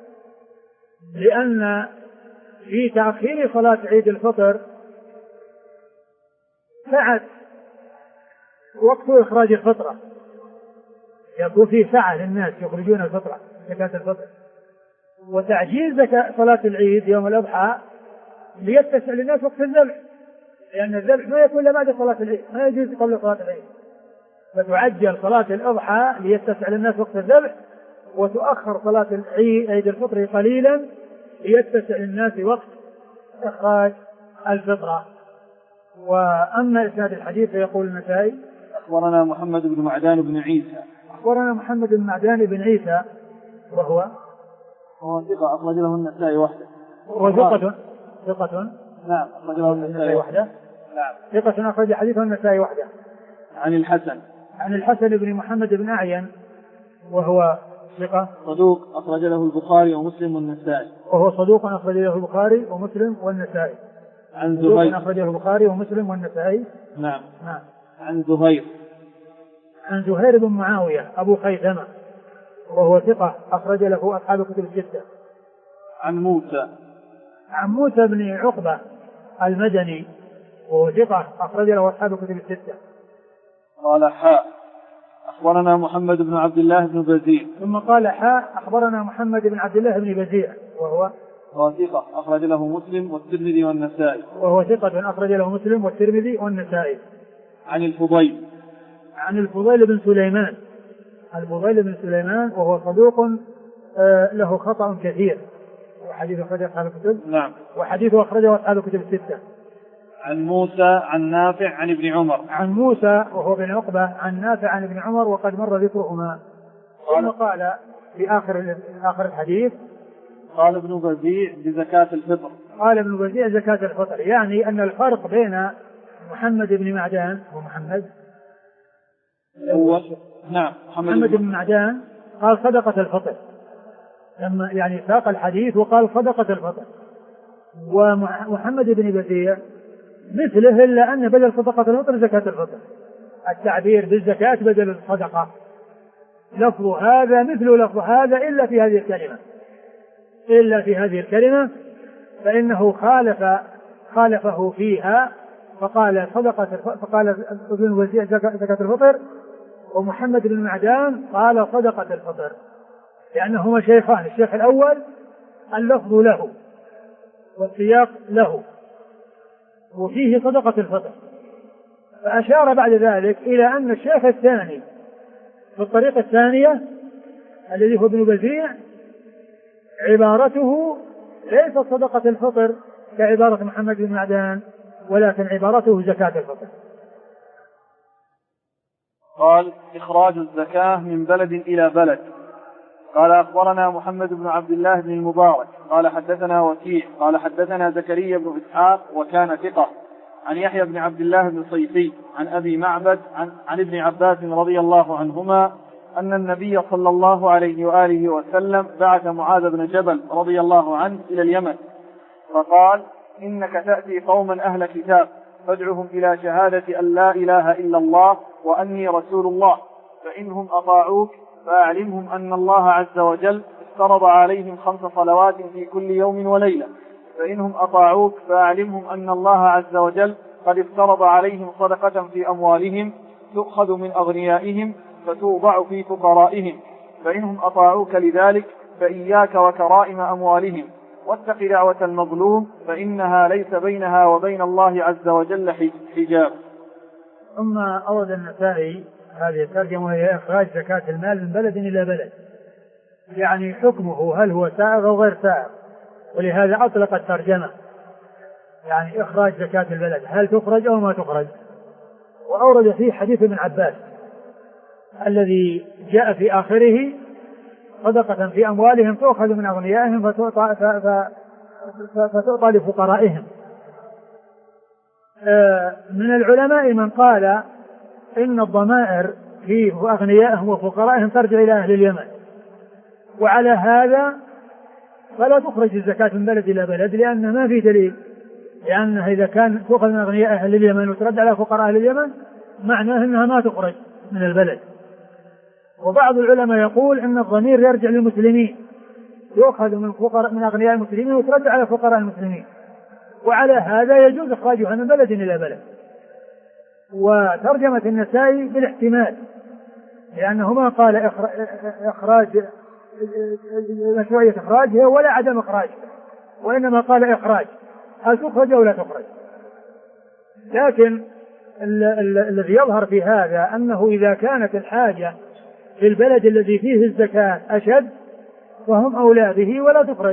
لأن في تأخير صلاة عيد الفطر سعة وقت إخراج الفطرة، يكون فيه سعة للناس يخرجون الفطرة زكاة الفطر. وتعجيل صلاة العيد يوم الأضحى ليتسع للناس وقت الذبح، لأن الذبح ما يكون إلا بعد صلاة العيد، ما يجوز قبل صلاة العيد، فتعجل صلاة الأضحى ليتسع للناس وقت الذبح، وتؤخر صلاة عيد الفطر قليلا ليتسع للناس وقت إخراج الفطرة. وأما إسناد الحديث فيقول النسائي: أخبرنا محمد بن معدان بن عيسى. أخبرنا محمد بن معدان بن عيسى وهو ثقة أخرج له النسائي وحده. وهو ثقة نعم أخرج له النسائي وحده. نعم ثقة أخرج حديثه النسائي وحده. عن الحسن بن محمد بن أعين وهو ثقة صدوق أخرج له البخاري ومسلم والنسائي. وهو صدوق أخرج له البخاري ومسلم والنسائي. عن زهير أخرج له البخاري ومسلم والنسائي. نعم. عن زهير بن معاوية أبو خيثمة وهو ثقة أخرج له أصحاب الكتب الستة. عن موسى بن عقبة المدني وهو ثقة أخرج له أصحاب الكتب الستة. قال: أخبرنا محمد بن عبد الله بن بزيع. ثم قال: أخبرنا محمد بن عبد الله بن بزيع وهو ثقة أخرج له مسلم والترمذي والنسائي. وهو ثقة أخرج له مسلم والترمذي والنسائي. عن الفضيل بن سليمان. الفضيل بن سليمان وهو صدوق له خطأ كثير، وحديث أخرجه أصحاب الكتب. نعم. وحديثه أخرجه أصحاب الكتب الستة. عن موسى عن نافع عن ابن عمر. عن موسى وهو بن عقبة عن نافع عن ابن عمر وقد مر ذكرهما. ثم قال في آخر الحديث: قال ابن بزيع بزكاة الفطر. قال ابن بزيع زكاة الفطر، يعني أن الفرق بين محمد بن معدان ومحمد نعم محمد بن معدان قال صدقة الفطر، لما ساق الحديث وقال صدقة الفطر، ومحمد بن بزيع مثله إلا أن بدل صدقة الفطر زكاة الفطر، التعبير بالزكاة بدل الصدقة، لفظ هذا مثل لفظ هذا إلا في هذه الكلمة فإنه خالفه فيها، فقال ابن بزيع زكاة الفطر، ومحمد بن معدان قال صدقة الفطر، لأنهما شيخان، الشيخ الأول اللفظ له والسياق له وفيه صدقة الفطر، فأشار بعد ذلك إلى أن الشيخ الثاني في الطريقة الثانية الذي هو ابن بزيع عبارته ليست صدقة الفطر كعبارة محمد بن معدان، ولكن عبارته زكاة الفطر. قال: إخراج الزكاة من بلد إلى بلد. قال: أخبرنا محمد بن عبد الله بن المبارك قال حدثنا وكيع قال حدثنا زكريا بن إسحاق وكان ثقة عن يحيى بن عبد الله بن صيفي عن أبي معبد عن ابن عباس رضي الله عنهما أن النبي صلى الله عليه وآله وسلم بعث معاذ بن جبل رضي الله عنه إلى اليمن فقال: إنك تأتي قوما أهل كتاب فادعهم إلى شهادة أن لا إله إلا الله وأني رسول الله، فإنهم أطاعوك فأعلمهم أن الله عز وجل افترض عليهم 5 صلوات في كل يوم وليلة، فإنهم أطاعوك فأعلمهم أن الله عز وجل قد افترض عليهم صدقة في أموالهم تؤخذ من أغنيائهم فتوضع في فقرائهم، فإنهم أطاعوك لذلك فإياك وكرائم أموالهم، واتق دعوة المظلوم فإنها ليس بينها وبين الله عز وجل حجاب. ثم أورد النسائي هذه الترجمة وهي إخراج زكاة المال من بلد إلى بلد، يعني حكمه هل هو سائغ أو غير سائغ، ولهذا أطلق الترجمة يعني إخراج زكاة البلد هل تخرج أو ما تخرج. وأورد فيه حديث ابن عباس الذي جاء في آخره: صدقة في أموالهم تؤخذ من أغنيائهم فتعطى لفقرائهم. من العلماء من قال إن الضمائر في أغنيائهم وفقرائهم ترجع إلى أهل اليمن، وعلى هذا فلا تخرج الزكاة من بلد إلى بلد لأن ما في دليل، لأنها إذا كان تؤخذ من أغنياء أهل اليمن وترد على فقراء أهل اليمن معناه أنها ما تخرج من البلد. وبعض العلماء يقول إن الضمير يرجع للمسلمين، يؤخذ من أغنياء المسلمين وترد على فقراء المسلمين، وعلى هذا يجوز إخراجها من بلد إلى بلد. وترجمة النسائي بالاحتمال، لأنه ما قال إخراج مشروعية إخراجها ولا عدم إخراجها، وإنما قال إخراج هل تخرج أو لا تخرج. لكن الذي يظهر في هذا أنه إذا كانت الحاجة في البلد الذي فيه الزكاة أشد فهم أولى به ولا تخرج،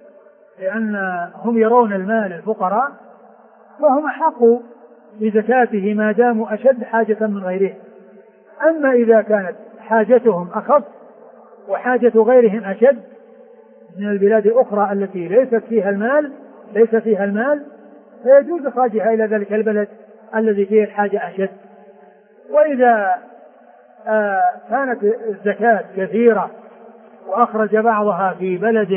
لأنهم يرون المال الفقراء فهم أحق بزكاته ما داموا أشد حاجة من غيرهم. أما إذا كانت حاجتهم أخف وحاجة غيرهم أشد من البلاد الأخرى التي ليس فيها المال فيجوز إخراجها إلى ذلك البلد الذي فيه الحاجة أشد. وإذا كانت الزكاة كثيرة وأخرج بعضها في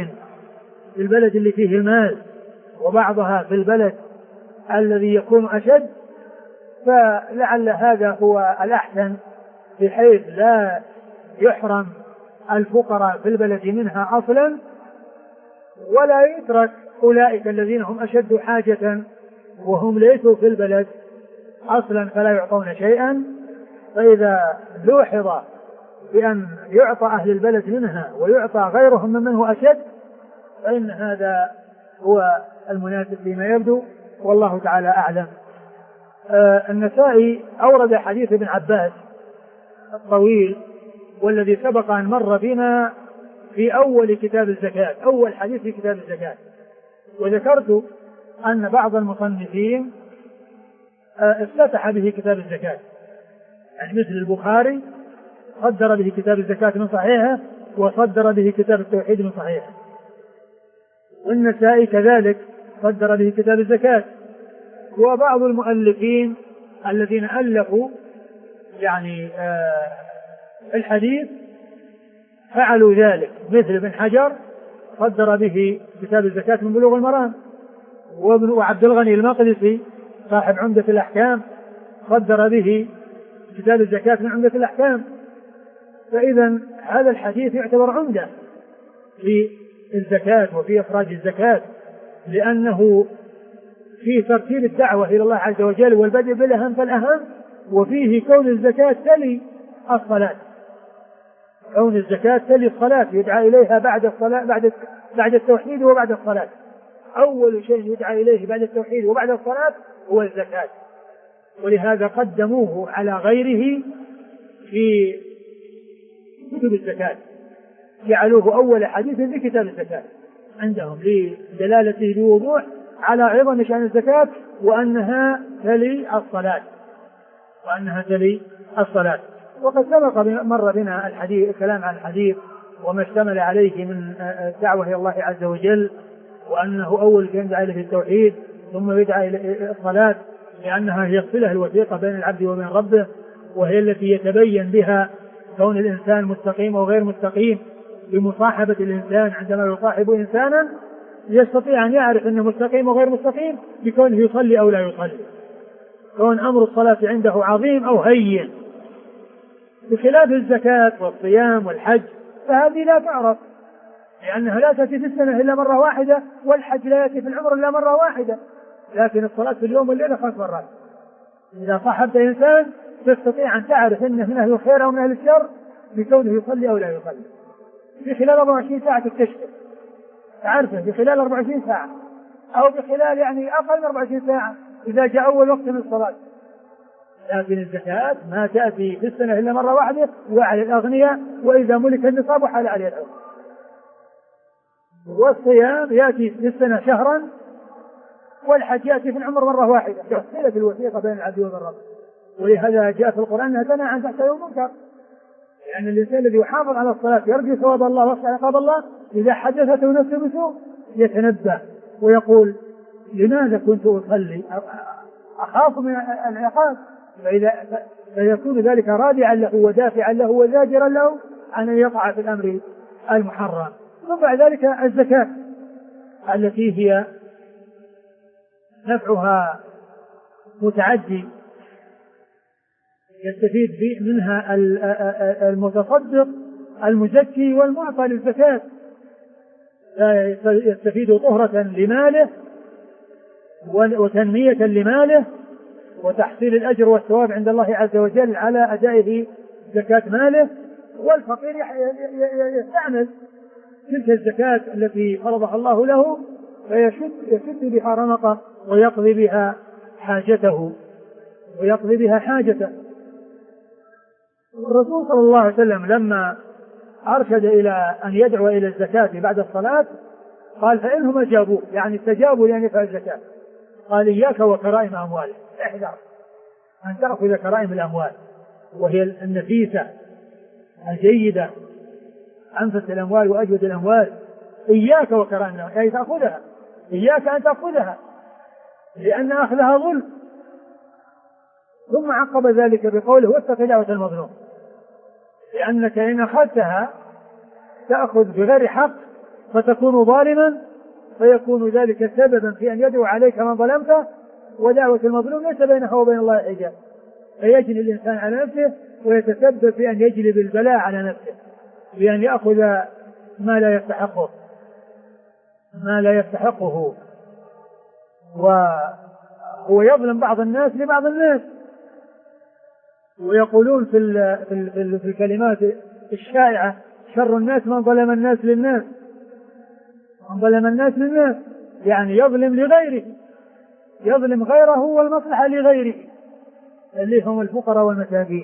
البلد اللي فيه المال وبعضها في البلد الذي يكون أشد، فلعل هذا هو الأحسن، بحيث لا يحرم الفقراء في البلد منها أصلا ولا يترك أولئك الذين هم أشد حاجة وهم ليسوا في البلد أصلا فلا يعطون شيئا. فإذا لوحظ بأن يعطى أهل البلد منها ويعطى غيرهم ممن هو أشد فإن هذا هو المناسب فيما يبدو، والله تعالى أعلم. النسائي أورد حديث ابن عباس الطويل والذي سبق أن مر بنا في أول كتاب الزكاة، أول حديث في كتاب الزكاة، وذكرت أن بعض المصنفين افتتح به كتاب الزكاة، يعني مثل البخاري صدر به كتاب الزكاة من صحيحه وصدر به كتاب التوحيد من صحيحه، والنسائي كذلك صدر به كتاب الزكاة. وبعض المؤلفين الذين ألفوا يعني الحديث فعلوا ذلك، مثل ابن حجر صدر به كتاب الزكاة من بلوغ المرام، وعبد الغني المقدسي صاحب عمدة الأحكام صدر به كتاب الزكاة من عمدة الأحكام. فإذا هذا الحديث يعتبر عمدة في الزكاة وفي إخراج الزكاة، لأنه في ترتيب الدعوة إلى الله عز وجل والبدء بالأهم فالأهم، وفيه كون الزكاة تلي الصلاة، كون الزكاة تلي الصلاة يدعى إليها بعد الصلاة بعد التوحيد وبعد الصلاة. أول شيء يدعى إليه بعد التوحيد وبعد الصلاة هو الزكاة، ولهذا قدموه على غيره في كتب الزكاة، جعلوه أول حديث في كتاب الزكاة عندهم لدلالته بوضوح على عظم شأن الزكاة وأنها تلي الصلاة. وقد سبق مر بنا الكلام عن الحديث وما اشتمل عليه من دعوة إلى الله عز وجل، وأنه أول شيء يدعى إليه التوحيد ثم يدعى إلى الصلاة، لأنها هي الصلة الوثيقة بين العبد وبين ربه، وهي التي يتبين بها كون الإنسان مستقيم أو غير مستقيم. بمصاحبة الإنسان عندما يصاحب إنسانا يستطيع أن يعرف أنه مستقيم وغير مستقيم بكونه يصلي أو لا يصلي، كون أمر الصلاة عنده عظيم أو هين. بخلاف الزكاة والصيام والحج فهذه لا تعرف، لأنها لا تأتي في السنة إلا مرة واحدة، والحج لا يأتي في العمر إلا مرة واحدة، لكن الصلاة في اليوم والليلة 5 مرات. إذا صاحبت إنسان تستطيع أن تعرف أنه من أهل الخير أو من أهل الشر بكونه يصلي أو لا يصلي. في خلال 24 ساعة تكتشف تعرفه، في خلال 24 ساعة أو بخلال يعني أقل من 24 ساعة إذا جاء أول وقت من الصلاة. لكن الزكاة ما تأتي في السنة إلا مرة واحدة وعلى الأغنياء، وإذا ملك النصاب وحال عليه الحول. والصيام يأتي في السنة شهرا، والحج يأتي في العمر مرة واحدة. الصلة الوثيقة بين العبد وبين ربه، ولهذا جاء في القرآن أنها تنهى عن فحشاء والمنكر، لأن الإنسان الذي يحافظ على الصلاة يرجو ثواب الله ويخشى عقاب الله إذا حدثته نفسه بسوء يتنبه ويقول لماذا كنت أصلي؟ أخاف من العقاب، فيكون ذلك رادعا له ودافعا له وزاجرا له عن أن يقع في الأمر المحرم. ثم بعد ذلك الزكاة التي هي نفعها متعدي، يستفيد منها المتصدق المزكي والمعطى للزكاة، يستفيد طهرة لماله وتنمية لماله وتحصيل الأجر والثواب عند الله عز وجل على أدائه زكاة ماله. والفقير يستعمل تلك الزكاة التي فرضها الله له فيشد بها رمقه ويقضي بها حاجته. الرسول صلى الله عليه وسلم لما أرشد إلى أن يدعو إلى الزكاة بعد الصلاة قال فإنهم أجابوه، يعني استجابوا لأن يفعل الزكاة، قال إياك وكرائم أموالهم، احذر أن تأخذ كرائم الأموال وهي النفيسة الجيدة أنفس الأموال وأجود الأموال، إياك وكرائم الأموال، أي تأخذها، إياك أن تأخذها لأن أخذها ظلم. ثم عقب ذلك بقوله واتق دعوة المظلوم، لأنك إن أخذتها تأخذ بغير حق فتكون ظالما، فيكون ذلك سببا في أن يدعو عليك من ظلمته، ودعوة المظلوم ليس بينه وبين الله حجاب، فيجني الإنسان على نفسه ويتسبب في أن يجلب البلاء على نفسه بأن يأخذ ما لا يستحقه وهو يظلم بعض الناس لبعض الناس. ويقولون في الكلمات الشائعة شر الناس من ظلم الناس للناس، يعني يظلم لغيره، يظلم غيره والمصلحة لغيره اللي هم الفقراء والمساكين.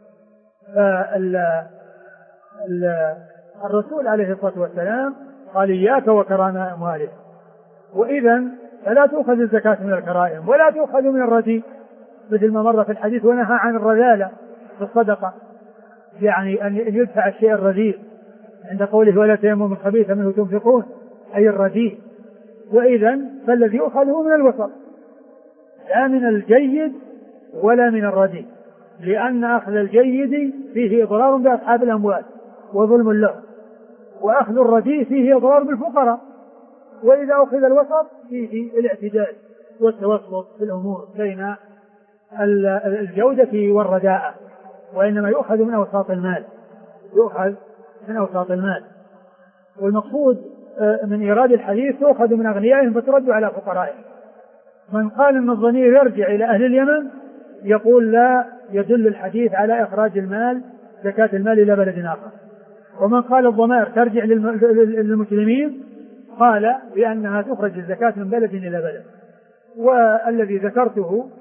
الرسول عليه الصلاة والسلام قال إياك وكرائم أموالهم، وإذا فلا تؤخذ الزكاة من الكرائم ولا تؤخذ من الرديء، مثل ما مر في الحديث ونهى عن الرذالة في الصدقة، يعني أن يدفع الشيء الرديء عند قوله ولا تيمموا الخبيث منه تنفقون، أي الرديء. وإذا فالذي يؤخذ من الوسط لا من الجيد ولا من الرديء، لأن أخذ الجيد فيه إضرار بأصحاب الأموال وظلم له، وأخذ الرديء فيه إضرار بالفقراء. وإذا أخذ الوسط فيه الاعتدال والتوسط في الأمور بين الجودة والرداءة، وإنما يؤخذ من أوساط المال. والمقصود من إيراد الحديث تؤخذ من أغنيائهم فترد على فقرائهم. من قال أن الضمير يرجع إلى أهل اليمن يقول لا يدل الحديث على إخراج المال زكاة المال إلى بلد آخر. ومن قال الضمائر ترجع للمسلمين قال بأنها تخرج الزكاة من بلد إلى بلد. والذي ذكرته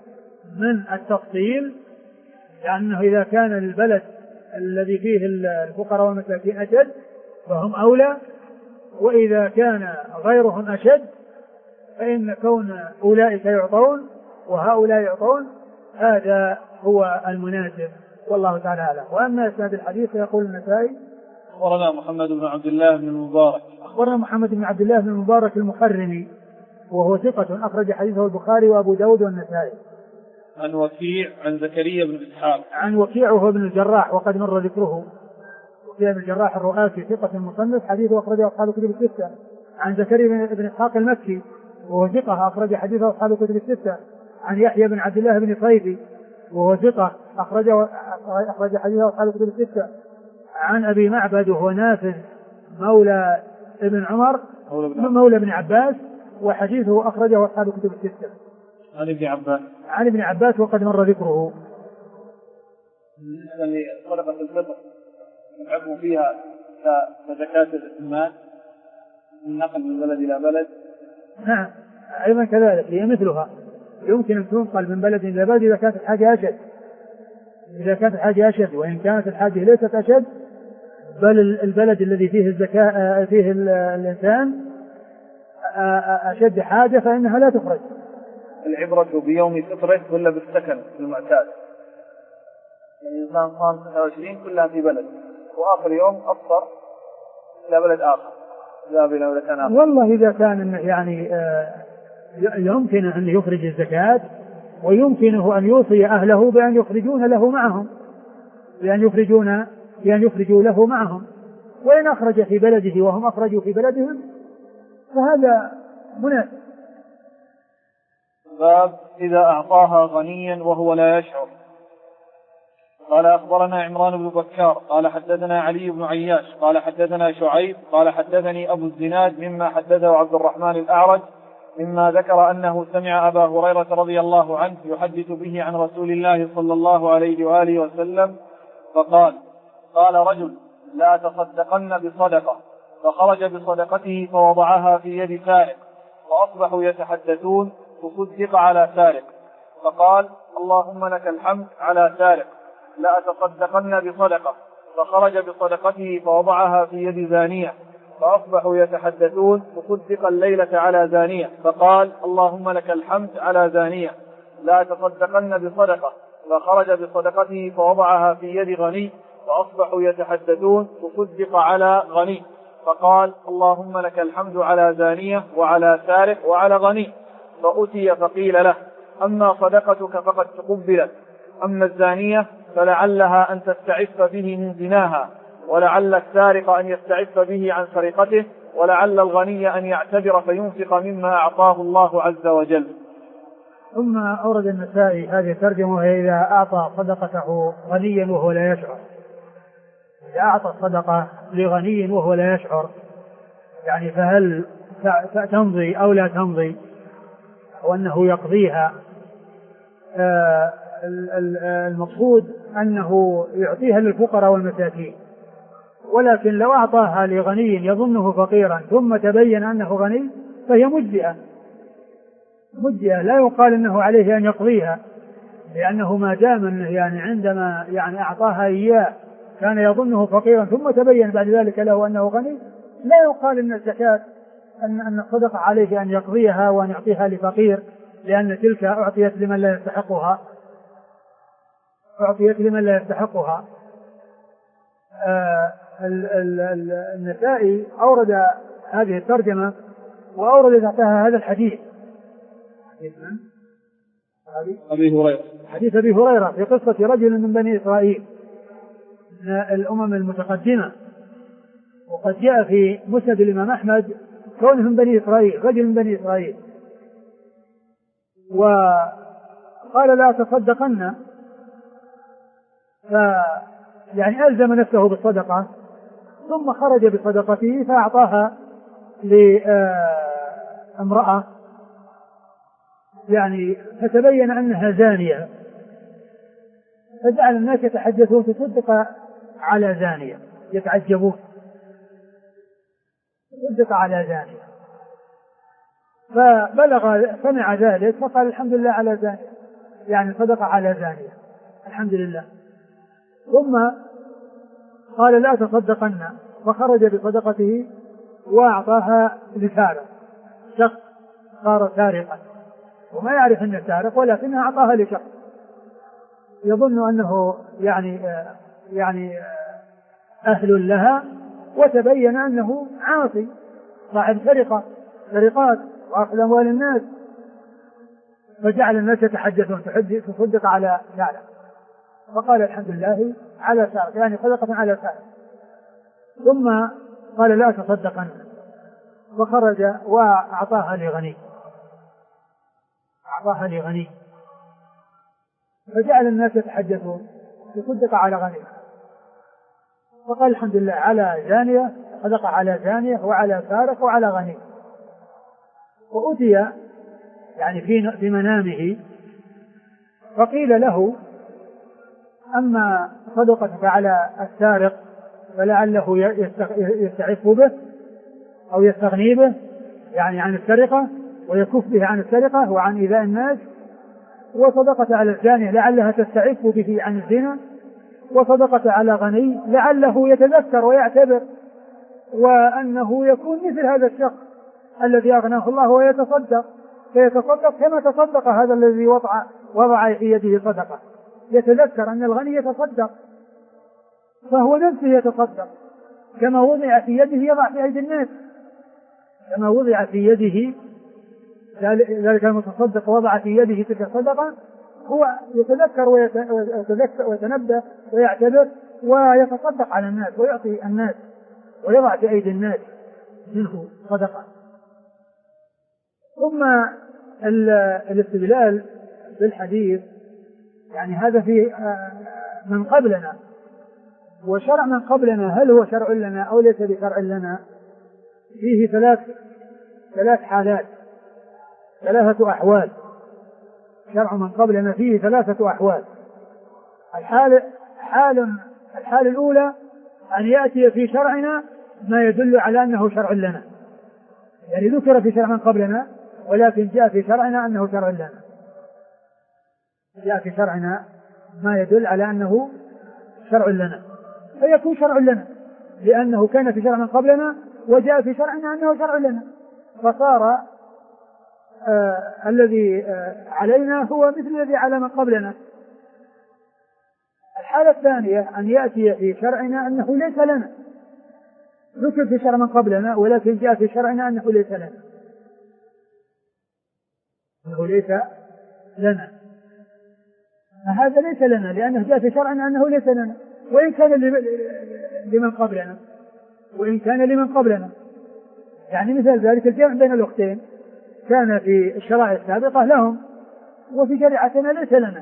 من التفصيل، لأنه إذا كان البلد الذي فيه الفقراء والمساكين أشد فهم أولى، وإذا كان غيرهم أشد فإن كون أولئك يعطون وهؤلاء يعطون هذا هو المناسب، والله تعالى أعلم. وأما إسناد الحديث يقول النسائي أخبرنا محمد بن عبد الله بن المبارك. أخبرنا محمد بن عبد الله بن المبارك المخرمي وهو ثقة أخرج حديثه البخاري وأبو داود والنسائي. عن وكيع عن زكريا بن إسحاق. عن وكيع وهو ابن الجراح وقد مر ذكره. وكيع بن الجراح الرؤاسي ثقة مصنف حديثه أخرجه أصحاب الكتب الستة. عن زكريا بن إسحاق المكي وهو ثقة أخرج حديثه أصحاب الكتب الستة. عن يحيى بن عبد الله بن صيفي وهو ثقة أخرج حديثه أصحاب الكتب الستة. عن أبي معبد وهو نافذ مولى ابن عمر مولى ابن عباس وحديثه أخرجه أصحاب الكتب الستة. عن ابن عباس وقد مر ذكره. بالنسبة لصدقة الفطر يحكم فيها كزكاة المال النقل من بلد إلى بلد؟ نعم أيضا كذلك هي مثلها، يمكن أن تنقل من بلد إلى بلد إذا كانت الحاجة أشد، إذا كانت الحاجة أشد، وإن كانت الحاجة ليست أشد بل البلد الذي فيه الزكاة فيه الإنسان أشد حاجة فإنها لا تخرج. العبرة بيوم فطره ولا بالسكن المعتاد؟ الإنسان صام 29 كلها في بلد وآخر يوم أفطر إلى بلد آخر ذهب إلى بلد آخر. والله إذا كان يعني يمكن أن يخرج الزكاة ويمكنه أن يوصي أهله بأن يخرجون له معهم، بأن يخرجوا له معهم، وإن أخرج في بلده وهم أخرجوا في بلدهم فهذا مناسب. باب إذا أعطاها غنيا وهو لا يشعر. قال أخبرنا عمران بن بكار قال حدثنا علي بن عياش قال حدثنا شعيب قال حدثني أبو الزناد مما حدثه عبد الرحمن الأعرج مما ذكر أنه سمع أبا هريرة رضي الله عنه يحدث به عن رسول الله صلى الله عليه وآله وسلم فقال: قال رجل: لا تصدقن بصدقة، فخرج بصدقته فوضعها في يد سارق، فأصبحوا يتحدثون: تصدق على سارق. فقال: اللهم لك الحمد على سارق، لا تصدقن بصدقة، فخرج بصدقته فوضعها في يد زانية، فأصبحوا يتحدثون: تصدق الليلة على زانية. فقال: اللهم لك الحمد على زانية، لا تصدقن بصدقة، فخرج بصدقته فوضعها في يد غني، فأصبحوا يتحدثون: تصدق على غني. فقال: اللهم لك الحمد على زانية وعلى سارق وعلى غني. فأتي فقيل له: أما صدقتك فقد تقبلت، أما الزانية فلعلها أن تستعف به من زناها، ولعل السارق أن يستعف به عن سرقته، ولعل الغني أن يعتبر فينفق مما أعطاه الله عز وجل. ثم أورد النسائي هذه الترجمة وهي إذا أعطى صدقته غنيا وهو لا يشعر. إذا أعطى الصدقة لغني وهو لا يشعر يعني فهل تمضي أو لا تمضي وأنه يقضيها؟ المقصود أنه يعطيها للفقراء والمساكين، ولكن لو أعطاها لغني يظنه فقيرا ثم تبين أنه غني فهي مجزئة، لا يقال أنه عليه أن يقضيها، لأنه ما دام أنه يعني عندما يعني أعطاها إياه كان يظنه فقيرا ثم تبين بعد ذلك له أنه غني، لا يقال أن الزكاة أن الصدقة عليه أن يقضيها وأن يعطيها لفقير، لأن تلك أعطيت لمن لا يستحقها. النسائي أورد هذه الترجمة وأورد تحتها هذا الحديث، حديث أبي هريرة في قصة رجل من بني إسرائيل من الأمم المتقدمة، وقد جاء في مسند الإمام أحمد كونه من بني إسرائيل، رجل من بني إسرائيل، وقال: لا تصدقن، يعني ألزم نفسه بالصدقة، ثم خرج بصدقته فأعطاها لامرأة يعني فتبين أنها زانية، فجعل الناس يتحدثون: تصدق على زانية، يتعجبون، تصدق على زانية. فبلغ سمع ذلك فقال: الحمد لله على زانية، يعني صدق على زانية، الحمد لله. ثم قال لا تصدقن، فخرج بصدقته وأعطاها لسارق، شخص صار سارقا وما يعرف أنه سارق، ولكنها أعطاها لشخص يظن أنه يعني أهل لها، وتبين أنه عاصي صاحب سرقات وأخذ أموال الناس، فجعل الناس يتحدثون تصدق على سارق، فقال الحمد لله على سارق، يعني صدقة على سارق. ثم قال لا تصدقن، فخرج وأعطاها لغني، فجعل الناس يتحدثون تصدق على غني، فقال الحمد لله على زانية، صدق على زانية وعلى سارق وعلى غني. وأتي يعني في منامه فقيل له أما صدقتك على السارق فلعله يستعف به أو يستغني به، يعني عن السرقة ويكف به عن السرقة وعن إيذاء الناس، وصدقة على الزانية لعلها تستعف به عن الزنا، وصدقة على غني لعله يتذكر ويعتبر وأنه يكون مثل هذا الشخص الذي أغناه الله ويتصدق، فيتصدق كما تصدق هذا الذي وضع في يده صدقة، يتذكر أن الغني يتصدق فهو نفسه يتصدق، كما وضع في يده يضع في أيدي الناس، كما وضع في يده ذلك المتصدق وضع في يده تلك الصدقة، هو يتذكر ويتنبه ويعتبر ويتصدق على الناس ويعطي الناس ويضع في أيدي الناس منه صدقة. ثم الاستدلال بالحديث يعني هذا في من قبلنا، وشرع من قبلنا هل هو شرع لنا أو ليس بشرع لنا؟ فيه ثلاث حالات، ثلاثة أحوال. شرع من قبلنا فيه ثلاثة أحوال. الحال الأولى أن يأتي في شرعنا ما يدل على أنه شرع لنا، يعني ذكر في شرع من قبلنا ولكن جاء في شرعنا أنه شرع لنا، جاء في شرعنا ما يدل على أنه شرع لنا فيكون شرع لنا، لأنه كان في شرع من قبلنا وجاء في شرعنا أنه شرع لنا، فصار الذي علينا هو مثل الذي على من قبلنا. الحالة الثانية أن يأتي في شرعنا أنه ليس لنا، ذكر في شرع من قبلنا ولكن جاء في شرعنا أنه ليس لنا، أنه ليس لنا، فهذا ليس لنا لأنه جاء في شرعنا أنه ليس لنا، وإن كان لمن قبلنا، يعني مثل ذلك الجمع بين الأختين كان في الشرائع السابقة لهم وفي شريعتنا ليس لنا.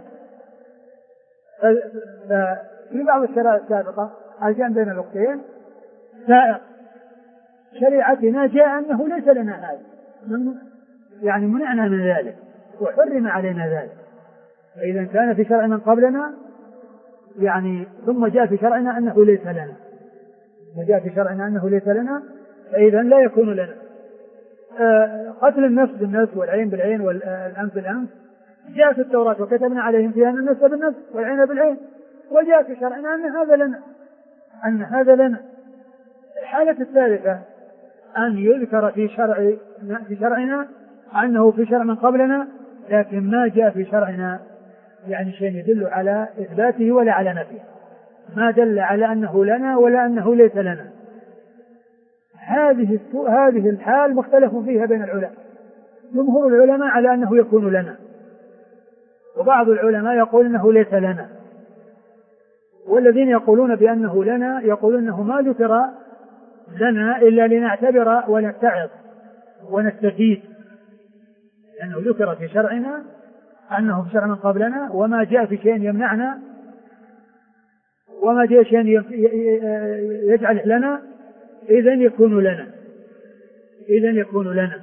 في بعض الشرائع السابقة الجمع بين الأختين سائق، شريعتنا جاء أنه ليس لنا هذا، يعني منعنا من ذلك وحرم علينا ذلك. فإذا كان في شرع من قبلنا يعني ثم جاء في شرعنا أنه ليس لنا، فإذا لا يكون لنا. قتل النفس بالنفس والعين بالعين والأنف بالأنف جاء في التوراة وكتبنا عليهم فيها أن النفس بالنفس والعين بالعين، وجاء في شرعنا أن هذا لنا. الحالة الثالثة أن يذكر في شرعنا أنه في شرع من قبلنا لكن ما جاء في شرعنا يعني شيء يدل على إثباته ولا على نفيه، ما دل على أنه لنا ولا أنه ليس لنا. هذه الحال مختلف فيها بين العلماء، جمهور العلماء على أنه يكون لنا، وبعض العلماء يقول أنه ليس لنا، والذين يقولون بأنه لنا يقولون أنه ما ذكر لنا إلا لنعتبر ونتعظ ونستفيد، لأنه ذكر في شرعنا أنه في شرع من قبلنا وما جاء في شيء يمنعنا وما جاء شيء يجعل لنا، إذن يكون لنا.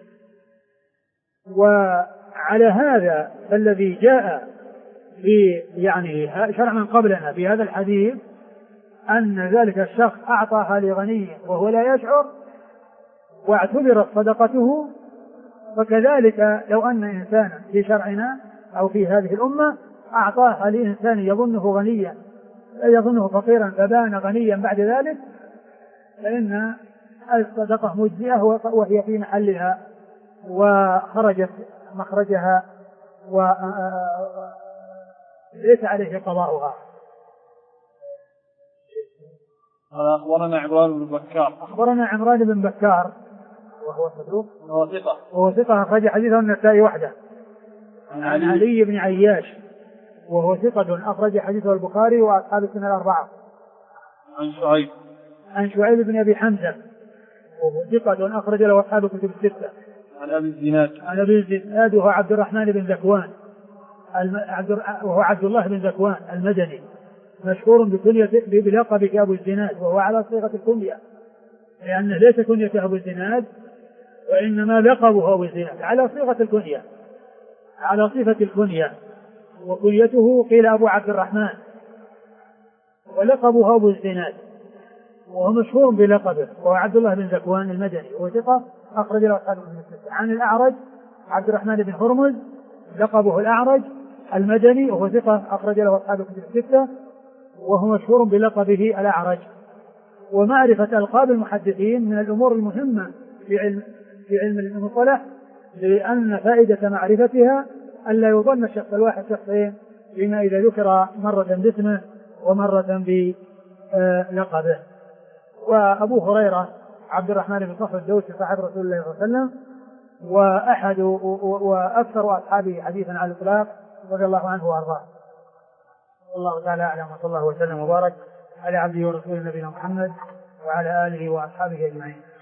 وعلى هذا الذي جاء في يعني شرع من قبلنا في هذا الحديث أن ذلك الشخص أعطاها لغني وهو لا يشعر واعتبرت صدقته، فكذلك لو أن إنسانا في شرعنا أو في هذه الأمة أعطاها لإنسان يظنه غنيا يظنه فقيرا فبان غنيا بعد ذلك، فإن الصدقة مجزئة وهي في محلها وخرجت مخرجها وليس عليه قضاؤها. أخبرنا عمران بن بكار. أخبرنا عمران بن بكار وهو صدوق وهو ثقة أخرج حديثه النسائي وحده. عن علي بن عياش وهو ثقة أخرج حديثه البخاري وأصحاب السنة الأربعة. عن شعيب بن أبي حمزة وهو ثقة أخرج له أصحاب الكتب الستة. عن أبي الزناد وهو عبد الرحمن بن ذكوان وهو عبد الله بن ذكوان المدني مشهور بلقبه أبو الزناد، وهو على صيغة الكنية لأنه ليس كنية أبو الزناد وإنما لقبه أبو الزناد على صيغة الكنية على صفة الكنية، وكنيته قيل أبو عبد الرحمن ولقبه أبو الزناد، وهو مشهور بلقبه وهو عبد الله بن ذكوان المدني وثقة أخرج له أصحاب الكتب الستة. عن الأعرج عبد الرحمن بن هرمز لقبه الأعرج المدني وهو ثقة أخرج له أصحاب الكتب الستة، وهو مشهور بلقبه الأعرج. ومعرفة ألقاب المحدثين من الأمور المهمة في علم المصطلح، لأن فائدة معرفتها ألا يظن الشخص الواحد شخصين بما إذا ذكر مرة باسمه ومرة بلقبه. وأبو هريرة عبد الرحمن بن صخر الدوسي صاحب رسول الله صلى الله عليه وسلم وأكثر أصحابه حديثا على الإطلاق رضي الله عنه وأرضاه. والله تعالى أعلم، وصلى الله وسلم وبارك على عبده ورسوله نبينا محمد وعلى آله وأصحابه أجمعين.